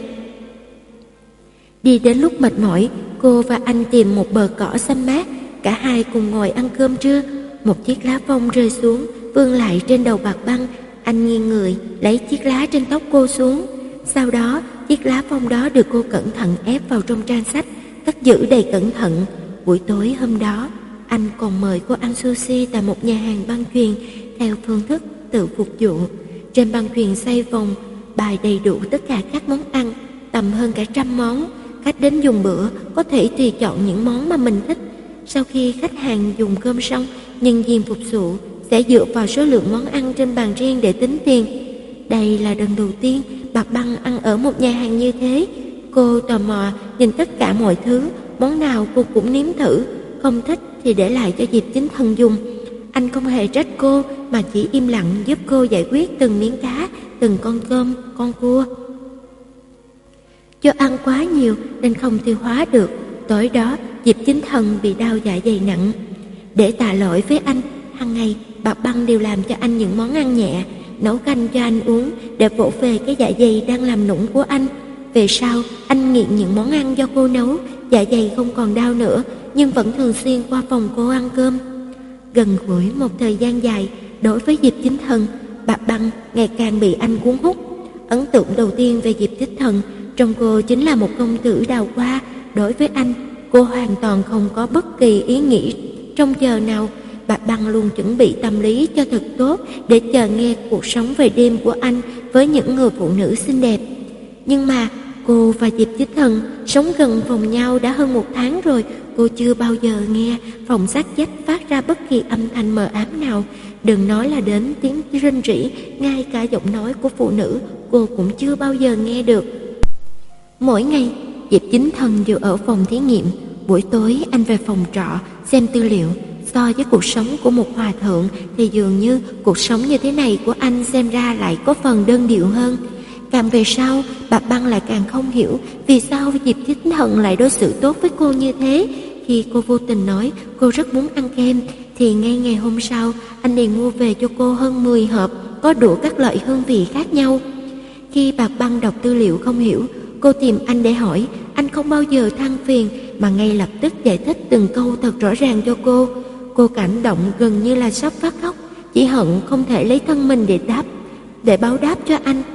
Đi đến lúc mệt mỏi, cô và anh tìm một bờ cỏ xanh mát, cả hai cùng ngồi ăn cơm trưa. Một chiếc lá phong rơi xuống, vương lại trên đầu Bạc Băng. Anh nghiêng người lấy chiếc lá trên tóc cô xuống. Sau đó chiếc lá phong đó được cô cẩn thận ép vào trong trang sách, cất giữ đầy cẩn thận. Buổi tối hôm đó, anh còn mời cô ăn sushi tại một nhà hàng băng chuyền theo phương thức tự phục vụ. Trên băng chuyền xoay vòng, bày đầy đủ tất cả các món ăn, tầm hơn cả trăm món. Khách đến dùng bữa có thể tùy chọn những món mà mình thích. Sau khi khách hàng dùng cơm xong, nhân viên phục vụ sẽ dựa vào số lượng món ăn trên bàn riêng để tính tiền. Đây là lần đầu tiên Bạc Băng ăn ở một nhà hàng như thế. Cô tò mò nhìn tất cả mọi thứ, món nào cô cũng nếm thử, không thích thì để lại cho Diệp Chính Thần dùng. Anh không hề trách cô mà chỉ im lặng giúp cô giải quyết từng miếng cá, từng con cơm, con cua. Do ăn quá nhiều nên không tiêu hóa được, tối đó Diệp Chính Thần bị đau dạ dày nặng. Để tạ lỗi với anh, hàng ngày Bạc Băng đều làm cho anh những món ăn nhẹ, nấu canh cho anh uống để vỗ về cái dạ dày đang làm nũng của anh. Về sau, anh nghiện những món ăn do cô nấu, dạ dày không còn đau nữa, nhưng vẫn thường xuyên qua phòng cô ăn cơm. Gần gũi một thời gian dài, đối với Diệp Chính Thần, Bạc Băng ngày càng bị anh cuốn hút. Ấn tượng đầu tiên về Diệp Tích Thần trong cô chính là một công tử đào hoa. Đối với anh, cô hoàn toàn không có bất kỳ ý nghĩ trong giờ nào. Bạc Băng luôn chuẩn bị tâm lý cho thật tốt để chờ nghe cuộc sống về đêm của anh với những người phụ nữ xinh đẹp. Nhưng mà cô và Diệp Tích Thần sống gần phòng nhau đã hơn một tháng rồi, cô chưa bao giờ nghe phòng sát vách phát ra bất kỳ âm thanh mờ ám nào. Đừng nói là đến tiếng rên rỉ, ngay cả giọng nói của phụ nữ cô cũng chưa bao giờ nghe được. Mỗi ngày, Diệp Chính Thần đều ở phòng thí nghiệm. Buổi tối anh về phòng trọ xem tư liệu. So với cuộc sống của một hòa thượng thì dường như cuộc sống như thế này của anh xem ra lại có phần đơn điệu hơn. Càng về sau, Bạc Băng lại càng không hiểu vì sao Diệp Chính Thần lại đối xử tốt với cô như thế. Khi cô vô tình nói cô rất muốn ăn kem, thì ngay ngày hôm sau, anh liền mua về cho cô hơn mười hộp, có đủ các loại hương vị khác nhau. Khi Bạc Băng đọc tư liệu không hiểu, cô tìm anh để hỏi, anh không bao giờ than phiền mà ngay lập tức giải thích từng câu thật rõ ràng cho cô. Cô cảm động gần như là sắp phát khóc, chỉ hận không thể lấy thân mình để đáp, để báo đáp cho anh.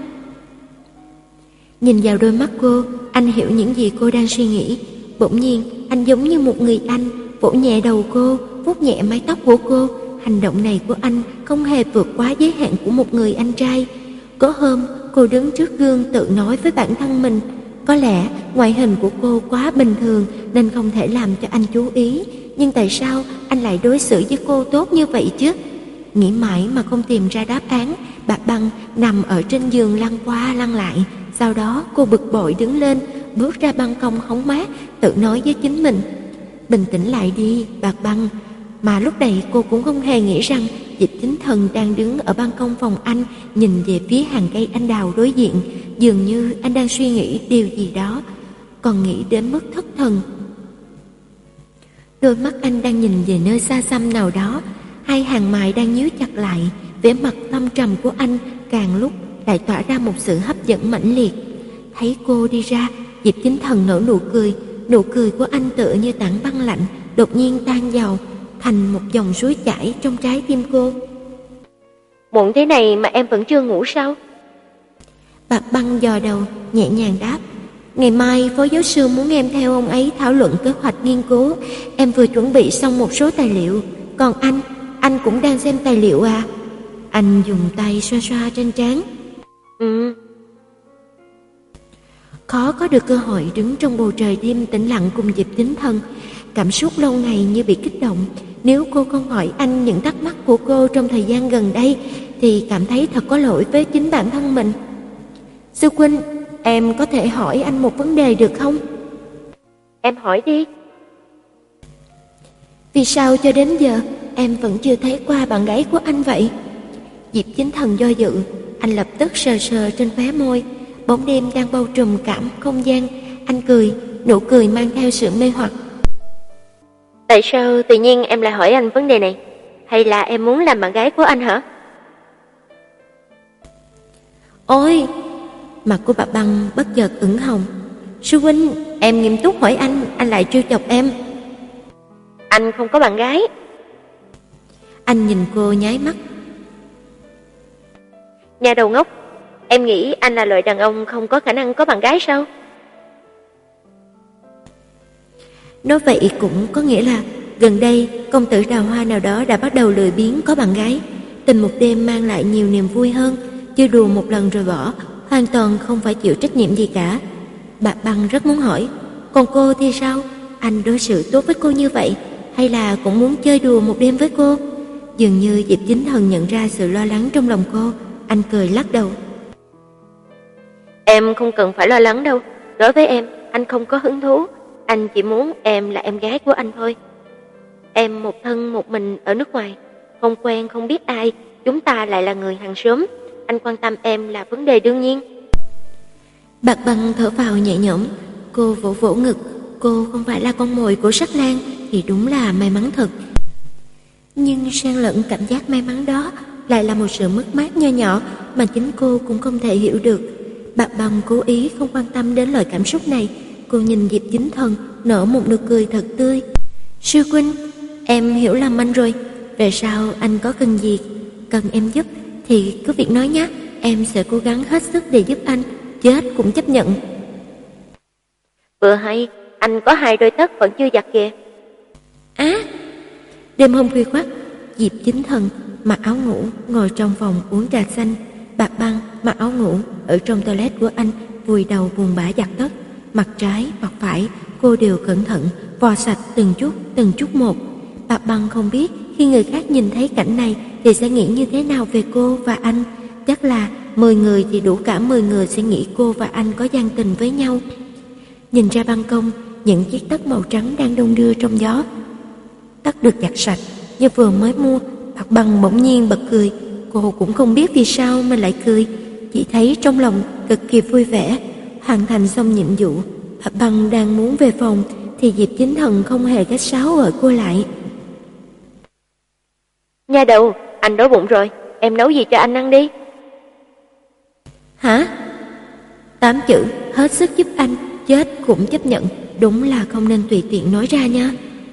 Nhìn vào đôi mắt cô, anh hiểu những gì cô đang suy nghĩ. Bỗng nhiên, anh giống như một người anh, vỗ nhẹ đầu cô, vuốt nhẹ mái tóc của cô. Hành động này của anh không hề vượt quá giới hạn của một người anh trai. Có hôm, cô đứng trước gương tự nói với bản thân mình, có lẽ ngoại hình của cô quá bình thường nên không thể làm cho anh chú ý. Nhưng tại sao anh lại đối xử với cô tốt như vậy chứ? Nghĩ mãi mà không tìm ra đáp án, Bạc Băng nằm ở trên giường lăn qua lăn lại. Sau đó cô bực bội đứng lên, bước ra ban công hóng mát, tự nói với chính mình, bình tĩnh lại đi, Bạc Băng. Mà lúc này cô cũng không hề nghĩ rằng Diệp Chính Thần đang đứng ở ban công phòng anh, nhìn về phía hàng cây anh đào đối diện. Dường như anh đang suy nghĩ điều gì đó, còn nghĩ đến mức thất thần. Đôi mắt anh đang nhìn về nơi xa xăm nào đó, hai hàng mày đang nhíu chặt lại. Vẻ mặt thâm trầm của anh càng lúc lại tỏa ra một sự hấp dẫn mãnh liệt. Thấy cô đi ra, Diệp Chính Thần nở nụ cười. Nụ cười của anh tựa như tảng băng lạnh, đột nhiên tan vào thành một dòng suối chảy trong trái tim cô. Muộn thế này mà em vẫn chưa ngủ sao? Bạc Băng dò đầu, nhẹ nhàng đáp, ngày mai phó giáo sư muốn em theo ông ấy thảo luận kế hoạch nghiên cứu. Em vừa chuẩn bị xong một số tài liệu. Còn anh, anh cũng đang xem tài liệu à? Anh dùng tay xoa xoa trên trán. Ừ. Khó có được cơ hội đứng trong bầu trời đêm tĩnh lặng cùng Diệp Chính Thần. Cảm xúc lâu ngày như bị kích động. Nếu cô không hỏi anh những thắc mắc của cô trong thời gian gần đây thì cảm thấy thật có lỗi với chính bản thân mình. Sư huynh, em có thể hỏi anh một vấn đề được không? Em hỏi đi. Vì sao cho đến giờ em vẫn chưa thấy qua bạn gái của anh vậy? Diệp Chính Thần do dự, anh lập tức sờ sờ trên khóe môi. Bóng đêm đang bao trùm cả không gian. Anh cười, nụ cười mang theo sự mê hoặc. Tại sao tự nhiên em lại hỏi anh vấn đề này? Hay là em muốn làm bạn gái của anh hả? Ôi! Mặt của bà Băng bất chợt ửng hồng. Sư huynh, em nghiêm túc hỏi anh, anh lại trêu chọc em. Anh không có bạn gái. Anh nhìn cô nháy mắt. Nhà đầu ngốc, em nghĩ anh là loại đàn ông không có khả năng có bạn gái sao? Nói vậy cũng có nghĩa là gần đây công tử đào hoa nào đó đã bắt đầu lười biếng có bạn gái. Tình một đêm mang lại nhiều niềm vui hơn, chơi đùa một lần rồi bỏ, hoàn toàn không phải chịu trách nhiệm gì cả. Bạc Băng rất muốn hỏi, còn cô thì sao? Anh đối xử tốt với cô như vậy, hay là cũng muốn chơi đùa một đêm với cô? Dường như Diệp Chính Thần nhận ra sự lo lắng trong lòng cô, anh cười lắc đầu. Em không cần phải lo lắng đâu, đối với em, anh không có hứng thú. Anh chỉ muốn em là em gái của anh thôi. Em một thân một mình ở nước ngoài, không quen không biết ai, chúng ta lại là người hàng xóm. Anh quan tâm em là vấn đề đương nhiên. Bạc Băng thở phào nhẹ nhõm, cô vỗ vỗ ngực. Cô không phải là con mồi của Sắc Lang thì đúng là may mắn thật. Nhưng xen lẫn cảm giác may mắn đó lại là một sự mất mát nho nhỏ mà chính cô cũng không thể hiểu được. Bạc Băng cố ý không quan tâm đến loại cảm xúc này. Cô nhìn Diệp Chính Thần nở một nụ cười thật tươi. Sư huynh, em hiểu lầm anh rồi. Về sau anh có cần gì cần em giúp thì cứ việc nói nhé, em sẽ cố gắng hết sức để giúp anh, chết cũng chấp nhận. Vừa hay, anh có hai đôi tất vẫn chưa giặt kìa. Á! À, đêm hôm khuya khoắt, Diệp Chính Thần mặc áo ngủ ngồi trong phòng uống trà xanh. Bạc Băng mặc áo ngủ ở trong toilet của anh, vùi đầu buồn bã giặt tất. Mặt trái, mặt phải, cô đều cẩn thận vò sạch từng chút, từng chút một. Bạc Băng không biết khi người khác nhìn thấy cảnh này thì sẽ nghĩ như thế nào về cô và anh. Chắc là mười người thì đủ cả mười người sẽ nghĩ cô và anh có gian tình với nhau. Nhìn ra ban công, những chiếc tất màu trắng đang đung đưa trong gió. Tất được giặt sạch như vừa mới mua. Bạc Băng bỗng nhiên bật cười. Cô cũng không biết vì sao mà lại cười, chỉ thấy trong lòng cực kỳ vui vẻ. Hoàn thành xong nhiệm vụ, Bạc Băng đang muốn về phòng thì Diệp Chính Thần không hề khách sáo gọi cô lại. Nha đầu, anh đói bụng rồi, em nấu gì cho anh ăn đi. Hả? Tám chữ hết sức giúp anh, chết cũng chấp nhận, đúng là không nên tùy tiện nói ra nha.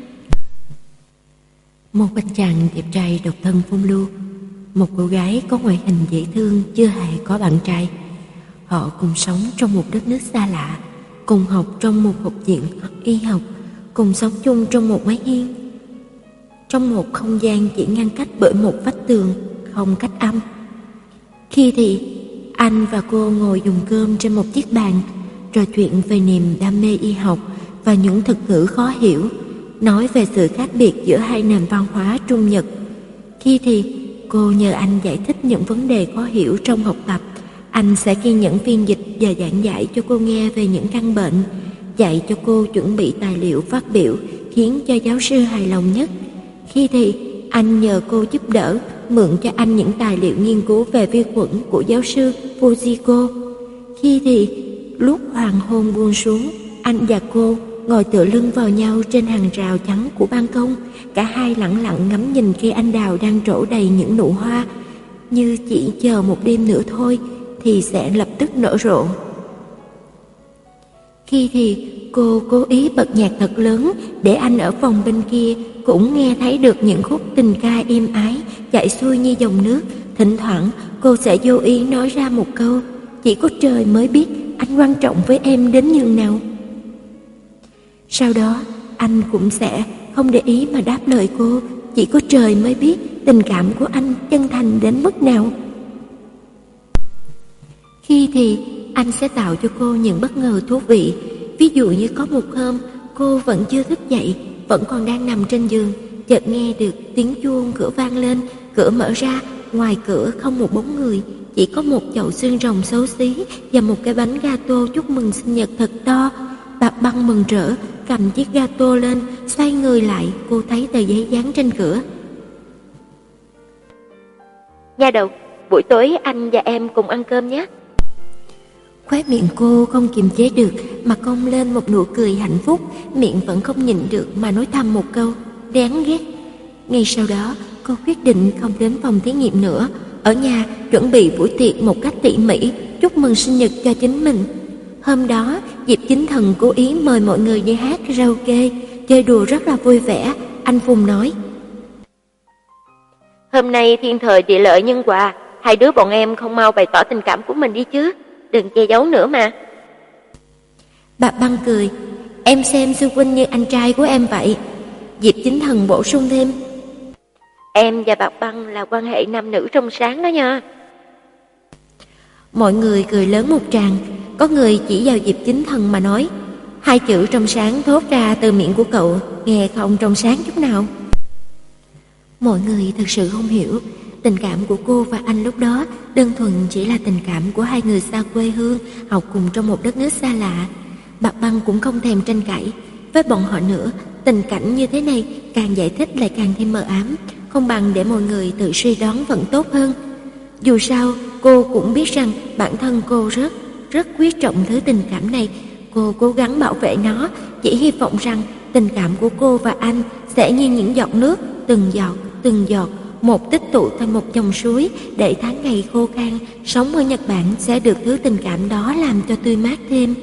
Một anh chàng đẹp trai độc thân phong lưu, một cô gái có ngoại hình dễ thương chưa hề có bạn trai. Họ cùng sống trong một đất nước xa lạ, cùng học trong một học viện y học, cùng sống chung trong một mái hiên, trong một không gian chỉ ngăn cách bởi một vách tường không cách âm. Khi thì anh và cô ngồi dùng cơm trên một chiếc bàn, trò chuyện về niềm đam mê y học và những thuật ngữ khó hiểu, nói về sự khác biệt giữa hai nền văn hóa Trung Nhật. Khi thì cô nhờ anh giải thích những vấn đề khó hiểu trong học tập. Anh sẽ kiên nhẫn phiên dịch và giảng giải cho cô nghe về những căn bệnh, dạy cho cô chuẩn bị tài liệu phát biểu khiến cho giáo sư hài lòng nhất. Khi thì anh nhờ cô giúp đỡ, mượn cho anh những tài liệu nghiên cứu về vi khuẩn của giáo sư Fujiko. Khi thì lúc hoàng hôn buông xuống, anh và cô ngồi tựa lưng vào nhau trên hàng rào trắng của ban công. Cả hai lặng lặng ngắm nhìn cây anh đào đang trổ đầy những nụ hoa, như chỉ chờ một đêm nữa thôi thì sẽ lập tức nở rộ. Khi thì cô cố ý bật nhạc thật lớn để anh ở phòng bên kia cũng nghe thấy được những khúc tình ca êm ái chảy xuôi như dòng nước. Thỉnh thoảng cô sẽ vô ý nói ra một câu: chỉ có trời mới biết anh quan trọng với em đến nhường nào. Sau đó anh cũng sẽ không để ý mà đáp lời cô: chỉ có trời mới biết tình cảm của anh chân thành đến mức nào. Khi thì anh sẽ tạo cho cô những bất ngờ thú vị. Ví dụ như có một hôm cô vẫn chưa thức dậy, vẫn còn đang nằm trên giường, chợt nghe được tiếng chuông cửa vang lên. Cửa mở ra, ngoài cửa không một bóng người, chỉ có một chậu xương rồng xấu xí và một cái bánh gato chúc mừng sinh nhật thật to. Bạc Băng mừng rỡ cầm chiếc gato lên, xoay người lại, cô thấy tờ giấy dán trên cửa. Nha đầu, buổi tối anh và em cùng ăn cơm nhé. Khóe miệng cô không kiềm chế được mà cong lên một nụ cười hạnh phúc, miệng vẫn không nhịn được mà nói thầm một câu đáng ghét. Ngay sau đó cô quyết định không đến phòng thí nghiệm nữa, ở nhà chuẩn bị buổi tiệc một cách tỉ mỉ, chúc mừng sinh nhật cho chính mình. Hôm đó Diệp Chính Thần cố ý mời mọi người đi hát karaoke, chơi đùa rất là vui vẻ. Anh Phùng nói: hôm nay thiên thời địa lợi nhân hòa, hai đứa bọn em không mau bày tỏ tình cảm của mình đi chứ, đừng che giấu nữa mà. Bạc Băng cười: em xem sư huynh như anh trai của em vậy. Diệp Chính Thần bổ sung thêm: em và Bạc Băng là quan hệ nam nữ trong sáng đó nha. Mọi người cười lớn một tràng. Có người chỉ vào Diệp Chính Thần mà nói: hai chữ trong sáng thốt ra từ miệng của cậu nghe không trong sáng chút nào. Mọi người thật sự không hiểu tình cảm của cô và anh lúc đó đơn thuần chỉ là tình cảm của hai người xa quê hương, học cùng trong một đất nước xa lạ. Bạc Băng cũng không thèm tranh cãi với bọn họ nữa. Tình cảnh như thế này càng giải thích lại càng thêm mờ ám, không bằng để mọi người tự suy đoán vẫn tốt hơn. Dù sao cô cũng biết rằng bản thân cô rất rất quý trọng thứ tình cảm này. Cô cố gắng bảo vệ nó, chỉ hy vọng rằng tình cảm của cô và anh sẽ như những giọt nước, từng giọt từng giọt một tích tụ thành một dòng suối, để tháng ngày khô khan sống ở Nhật Bản sẽ được thứ tình cảm đó làm cho tươi mát thêm.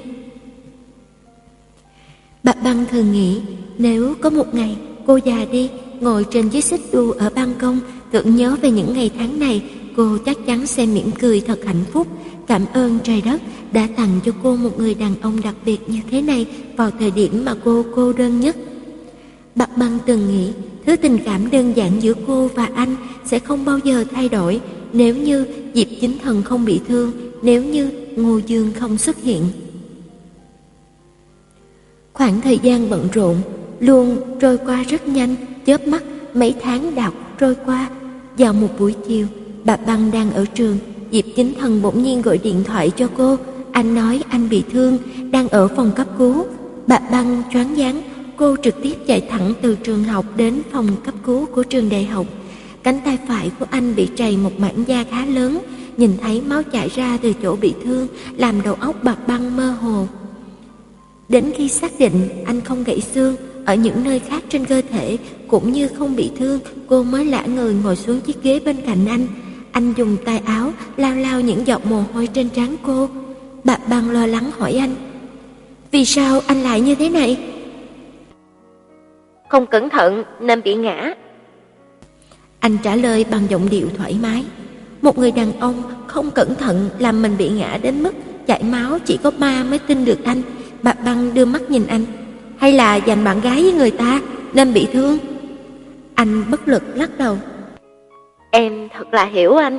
Bạc Băng thường nghĩ nếu có một ngày cô già đi, ngồi trên chiếc xích đu ở ban công, tưởng nhớ về những ngày tháng này, cô chắc chắn sẽ mỉm cười thật hạnh phúc, cảm ơn trời đất đã tặng cho cô một người đàn ông đặc biệt như thế này vào thời điểm mà cô cô đơn nhất. Bạc Băng từng nghĩ thứ tình cảm đơn giản giữa cô và anh sẽ không bao giờ thay đổi nếu như Diệp Chính Thần không bị thương, nếu như Ngô Dương không xuất hiện. Khoảng thời gian bận rộn luôn trôi qua rất nhanh, chớp mắt mấy tháng đã trôi qua. Vào một buổi chiều, Bạc Băng đang ở trường, Diệp Chính Thần bỗng nhiên gọi điện thoại cho cô. Anh nói anh bị thương, đang ở phòng cấp cứu. Bạc Băng choáng váng, cô trực tiếp chạy thẳng từ trường học đến phòng cấp cứu của trường đại học. Cánh tay phải của anh bị trầy một mảng da khá lớn, nhìn thấy máu chảy ra từ chỗ bị thương, làm đầu óc Bạc Băng mơ hồ. Đến khi xác định anh không gãy xương, ở những nơi khác trên cơ thể cũng như không bị thương, cô mới lả người ngồi xuống chiếc ghế bên cạnh anh. Anh dùng tay áo lau lau những giọt mồ hôi trên trán cô. Bạc Băng lo lắng hỏi anh: "Vì sao anh lại như thế này?" "Không cẩn thận nên bị ngã." Anh trả lời bằng giọng điệu thoải mái. Một người đàn ông không cẩn thận làm mình bị ngã đến mức chảy máu chỉ có ma mới tin được anh. Bạc Băng đưa mắt nhìn anh. "Hay là giành bạn gái với người ta nên bị thương?" Anh bất lực lắc đầu. "Em thật là hiểu anh."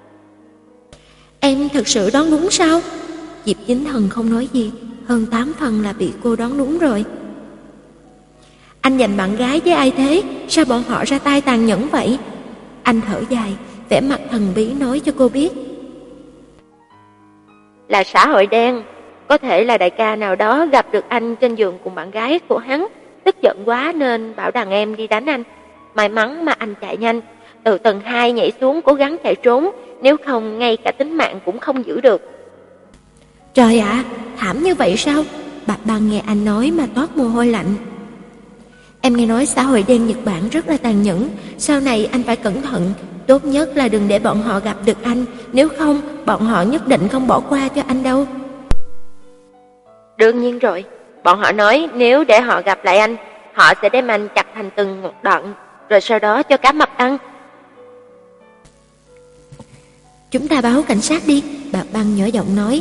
"Em thật sự đoán đúng sao?" Diệp Chính Thần không nói gì, hơn tám phần là bị cô đoán đúng rồi. "Anh giành bạn gái với ai thế? Sao bọn họ ra tay tàn nhẫn vậy?" Anh thở dài, vẻ mặt thần bí nói cho cô biết. "Là xã hội đen. Có thể là đại ca nào đó gặp được anh trên giường cùng bạn gái của hắn, tức giận quá nên bảo đàn em đi đánh anh. May mắn mà anh chạy nhanh, từ tầng hai nhảy xuống cố gắng chạy trốn, nếu không ngay cả tính mạng cũng không giữ được." "Trời ạ, à, thảm như vậy sao?" Bạc Băng nghe anh nói mà toát mồ hôi lạnh. "Em nghe nói xã hội đen Nhật Bản rất là tàn nhẫn, sau này anh phải cẩn thận, tốt nhất là đừng để bọn họ gặp được anh, nếu không bọn họ nhất định không bỏ qua cho anh đâu." "Đương nhiên rồi, bọn họ nói nếu để họ gặp lại anh, họ sẽ đem anh chặt thành từng một đoạn, rồi sau đó cho cá mập ăn." "Chúng ta báo cảnh sát đi," Bạc Băng nhỏ giọng nói.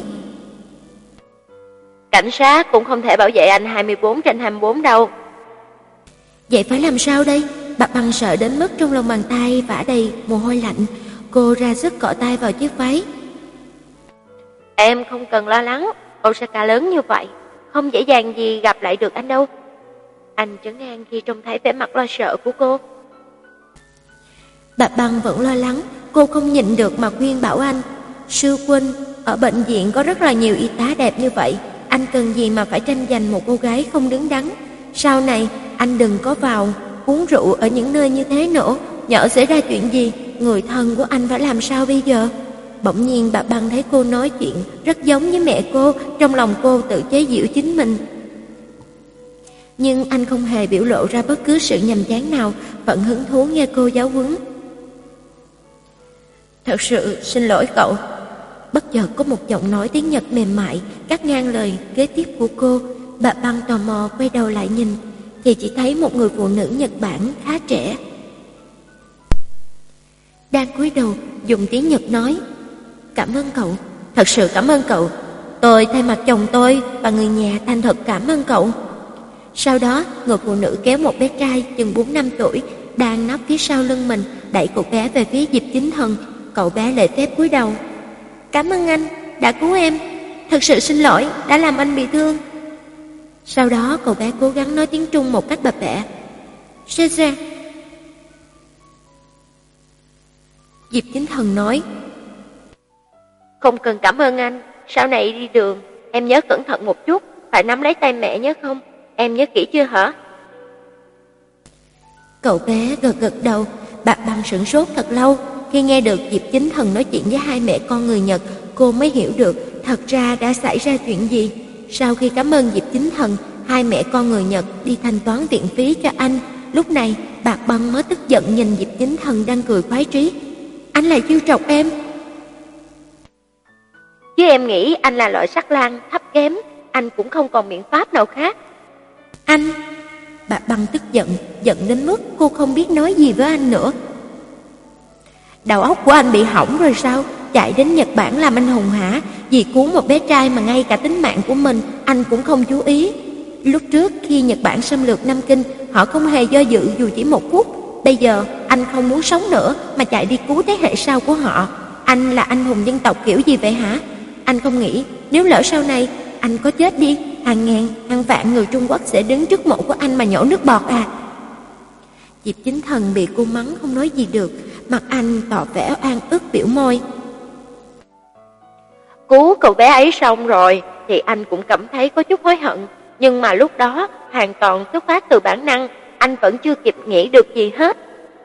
"Cảnh sát cũng không thể bảo vệ anh hai mươi bốn trên hai mươi bốn đâu." "Vậy phải làm sao đây?" Bạc Băng sợ đến mức trong lòng bàn tay vã đầy mồ hôi lạnh. Cô ra sức cọ tay vào chiếc váy. "Em không cần lo lắng, Osaka lớn như vậy, không dễ dàng gì gặp lại được anh đâu." Anh trấn an khi trông thấy vẻ mặt lo sợ của cô. Bạc Băng vẫn lo lắng, cô không nhịn được mà khuyên bảo anh. "Sư huynh, ở bệnh viện có rất là nhiều y tá đẹp như vậy, anh cần gì mà phải tranh giành một cô gái không đứng đắn. Sau này anh đừng có vào uống rượu ở những nơi như thế nữa, nhỡ xảy ra chuyện gì, người thân của anh phải làm sao bây giờ?" Bỗng nhiên Bạc Băng thấy cô nói chuyện rất giống với mẹ cô, trong lòng cô tự chế giễu chính mình. Nhưng anh không hề biểu lộ ra bất cứ sự nhàm chán nào, vẫn hứng thú nghe cô giáo huấn. "Thật sự xin lỗi cậu." Bất chợt có một giọng nói tiếng Nhật mềm mại cắt ngang lời kế tiếp của cô. Bạc Băng tò mò quay đầu lại nhìn, thì chỉ thấy một người phụ nữ Nhật Bản khá trẻ đang cúi đầu dùng tiếng Nhật nói: "Cảm ơn cậu, thật sự cảm ơn cậu. Tôi thay mặt chồng tôi và người nhà thành thật cảm ơn cậu." Sau đó, người phụ nữ kéo một bé trai chừng bốn năm tuổi đang nấp phía sau lưng mình, đẩy cậu bé về phía Diệp Chính Thần. Cậu bé lễ phép cúi đầu: "Cảm ơn anh đã cứu em, thật sự xin lỗi đã làm anh bị thương." Sau đó cậu bé cố gắng nói tiếng Trung một cách bập bẹ: "Xe xe." Diệp Chính Thần nói: "Không cần cảm ơn anh, sau này đi đường em nhớ cẩn thận một chút, phải nắm lấy tay mẹ nhớ không? Em nhớ kỹ chưa hả?" Cậu bé gật gật đầu. Bạc Băng sửng sốt thật lâu. Khi nghe được Diệp Chính Thần nói chuyện với hai mẹ con người Nhật, cô mới hiểu được thật ra đã xảy ra chuyện gì. Sau khi cảm ơn Diệp Chính Thần, hai mẹ con người Nhật đi thanh toán viện phí cho anh. Lúc này Bạc Băng mới tức giận nhìn Diệp Chính Thần đang cười khoái trí. "Anh lại trêu chọc em." "Chứ em nghĩ anh là loại sắc lang thấp kém, anh cũng không còn biện pháp nào khác." "Anh..." Bạc Băng tức giận, giận đến mức cô không biết nói gì với anh nữa. Đầu óc của anh bị hỏng rồi sao? Chạy đến Nhật Bản làm anh hùng hả? Vì cứu một bé trai mà ngay cả tính mạng của mình anh cũng không chú ý. Lúc trước khi Nhật Bản xâm lược Nam Kinh, họ không hề do dự dù chỉ một phút. Bây giờ anh không muốn sống nữa mà chạy đi cứu thế hệ sau của họ. Anh là anh hùng dân tộc kiểu gì vậy hả? Anh không nghĩ nếu lỡ sau này anh có chết đi, hàng ngàn, hàng vạn người Trung Quốc sẽ đứng trước mộ của anh mà nhổ nước bọt à? Diệp Chính Thần bị cô mắng không nói gì được, mặt anh tỏ vẻ oan ức biểu môi. Cứu cậu bé ấy xong rồi thì anh cũng cảm thấy có chút hối hận, nhưng mà lúc đó hoàn toàn xuất phát từ bản năng, anh vẫn chưa kịp nghĩ được gì hết.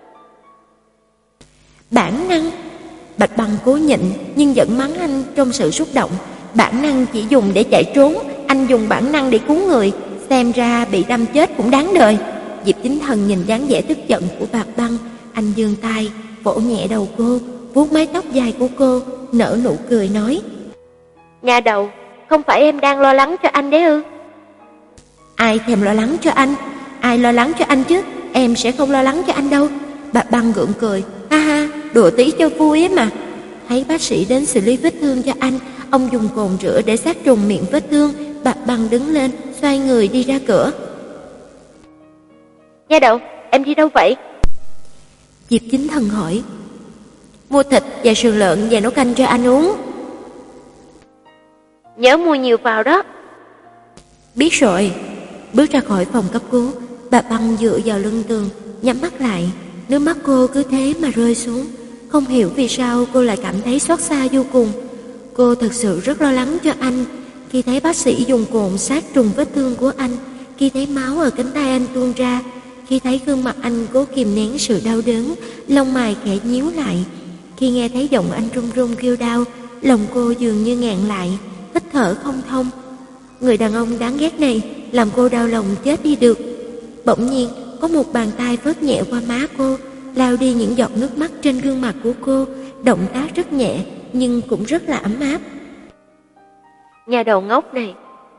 Bản năng? Bạch Băng cố nhịn nhưng vẫn mắng anh trong sự xúc động. Bản năng chỉ dùng để chạy trốn, anh dùng bản năng để cứu người, xem ra bị đâm chết cũng đáng đời. Diệp Chính Thần nhìn dáng vẻ tức giận của Bạch Băng, anh giương tay vỗ nhẹ đầu cô, vuốt mái tóc dài của cô, nở nụ cười nói: Nhà đầu, không phải em đang lo lắng cho anh đấy ư? Ai thèm lo lắng cho anh? Ai lo lắng cho anh chứ? Em sẽ không lo lắng cho anh đâu. Bạch Băng gượng cười, ha ha, đùa tí cho vui ấy mà. Thấy bác sĩ đến xử lý vết thương cho anh, ông dùng cồn rửa để sát trùng miệng vết thương. Bạch Băng đứng lên, xoay người đi ra cửa. Nha đầu, em đi đâu vậy? Diệp Chính Thần hỏi. Mua thịt và sườn lợn và nấu canh cho anh uống. Nhớ mua nhiều vào đó. Biết rồi. Bước ra khỏi phòng cấp cứu, Bạch Băng dựa vào lưng tường, nhắm mắt lại. Nước mắt cô cứ thế mà rơi xuống. Không hiểu vì sao cô lại cảm thấy xót xa vô cùng. Cô thật sự rất lo lắng cho anh. Khi thấy bác sĩ dùng cồn sát trùng vết thương của anh, khi thấy máu ở cánh tay anh tuôn ra, khi thấy gương mặt anh cố kìm nén sự đau đớn, lông mày khẽ nhíu lại. Khi nghe thấy giọng anh run run kêu đau, lòng cô dường như ngạn lại, hít thở không thông. Người đàn ông đáng ghét này làm cô đau lòng chết đi được. Bỗng nhiên có một bàn tay phớt nhẹ qua má cô, lau đi những giọt nước mắt trên gương mặt của cô. Động tác rất nhẹ nhưng cũng rất là ấm áp. Nhà đầu ngốc này.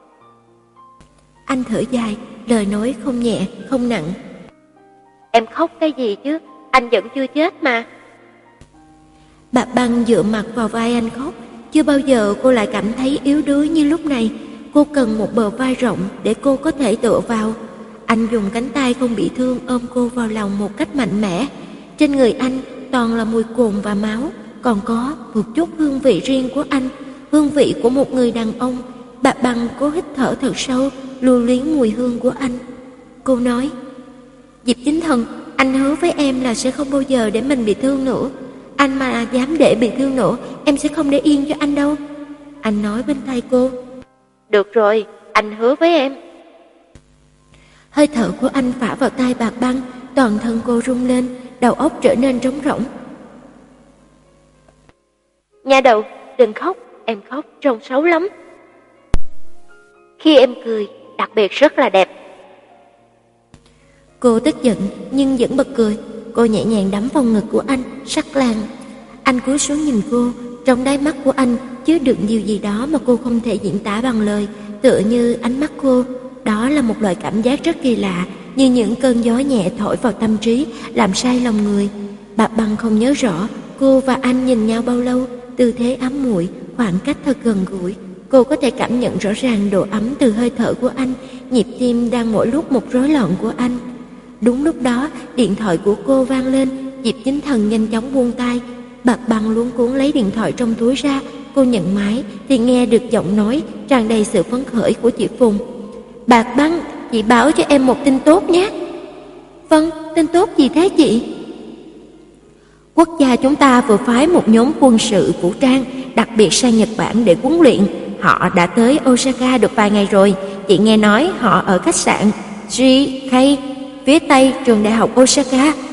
Anh thở dài, lời nói không nhẹ không nặng. Em khóc cái gì chứ, anh vẫn chưa chết mà. Bạch Băng dựa mặt vào vai anh khóc. Chưa bao giờ cô lại cảm thấy yếu đuối như lúc này. Cô cần một bờ vai rộng để cô có thể tựa vào. Anh dùng cánh tay không bị thương ôm cô vào lòng một cách mạnh mẽ. Trên người anh toàn là mùi cồn và máu, còn có một chút hương vị riêng của anh, hương vị của một người đàn ông. Bạch Băng cố hít thở thật sâu, lưu luyến mùi hương của anh. Cô nói: Diệp Chính Thần, anh hứa với em là sẽ không bao giờ để mình bị thương nữa. Anh mà dám để bị thương nữa, em sẽ không để yên cho anh đâu. Anh nói bên tai cô. Được rồi, anh hứa với em. Hơi thở của anh phả vào tai Bạch Băng, toàn thân cô rung lên, đầu óc trở nên trống rỗng. Nhà đầu, đừng khóc, em khóc trông xấu lắm. Khi em cười, đặc biệt rất là đẹp. Cô tức giận nhưng vẫn bật cười. Cô nhẹ nhàng đắm vào ngực của anh, sắc làng. Anh cúi xuống nhìn cô, trong đáy mắt của anh chứa đựng điều gì đó mà cô không thể diễn tả bằng lời. Tựa như ánh mắt cô, đó là một loại cảm giác rất kỳ lạ, như những cơn gió nhẹ thổi vào tâm trí, làm say lòng người. Bạch Băng không nhớ rõ cô và anh nhìn nhau bao lâu, tư thế ấm muội, khoảng cách thật gần gũi. Cô có thể cảm nhận rõ ràng độ ấm từ hơi thở của anh, nhịp tim đang mỗi lúc một rối loạn của anh. Đúng lúc đó, điện thoại của cô vang lên. Diệp Chính Thần nhanh chóng buông tay. Bạch Băng luống cuống lấy điện thoại trong túi ra. Cô nhận máy thì nghe được giọng nói tràn đầy sự phấn khởi của chị Phùng. Bạch Băng, chị báo cho em một tin tốt nhé. Vâng, tin tốt gì thế chị? Quốc gia chúng ta vừa phái một nhóm quân sự vũ trang đặc biệt sang Nhật Bản để huấn luyện. Họ đã tới Osaka được vài ngày rồi. Chị nghe nói họ ở khách sạn G K phía tây trường đại học Osaka.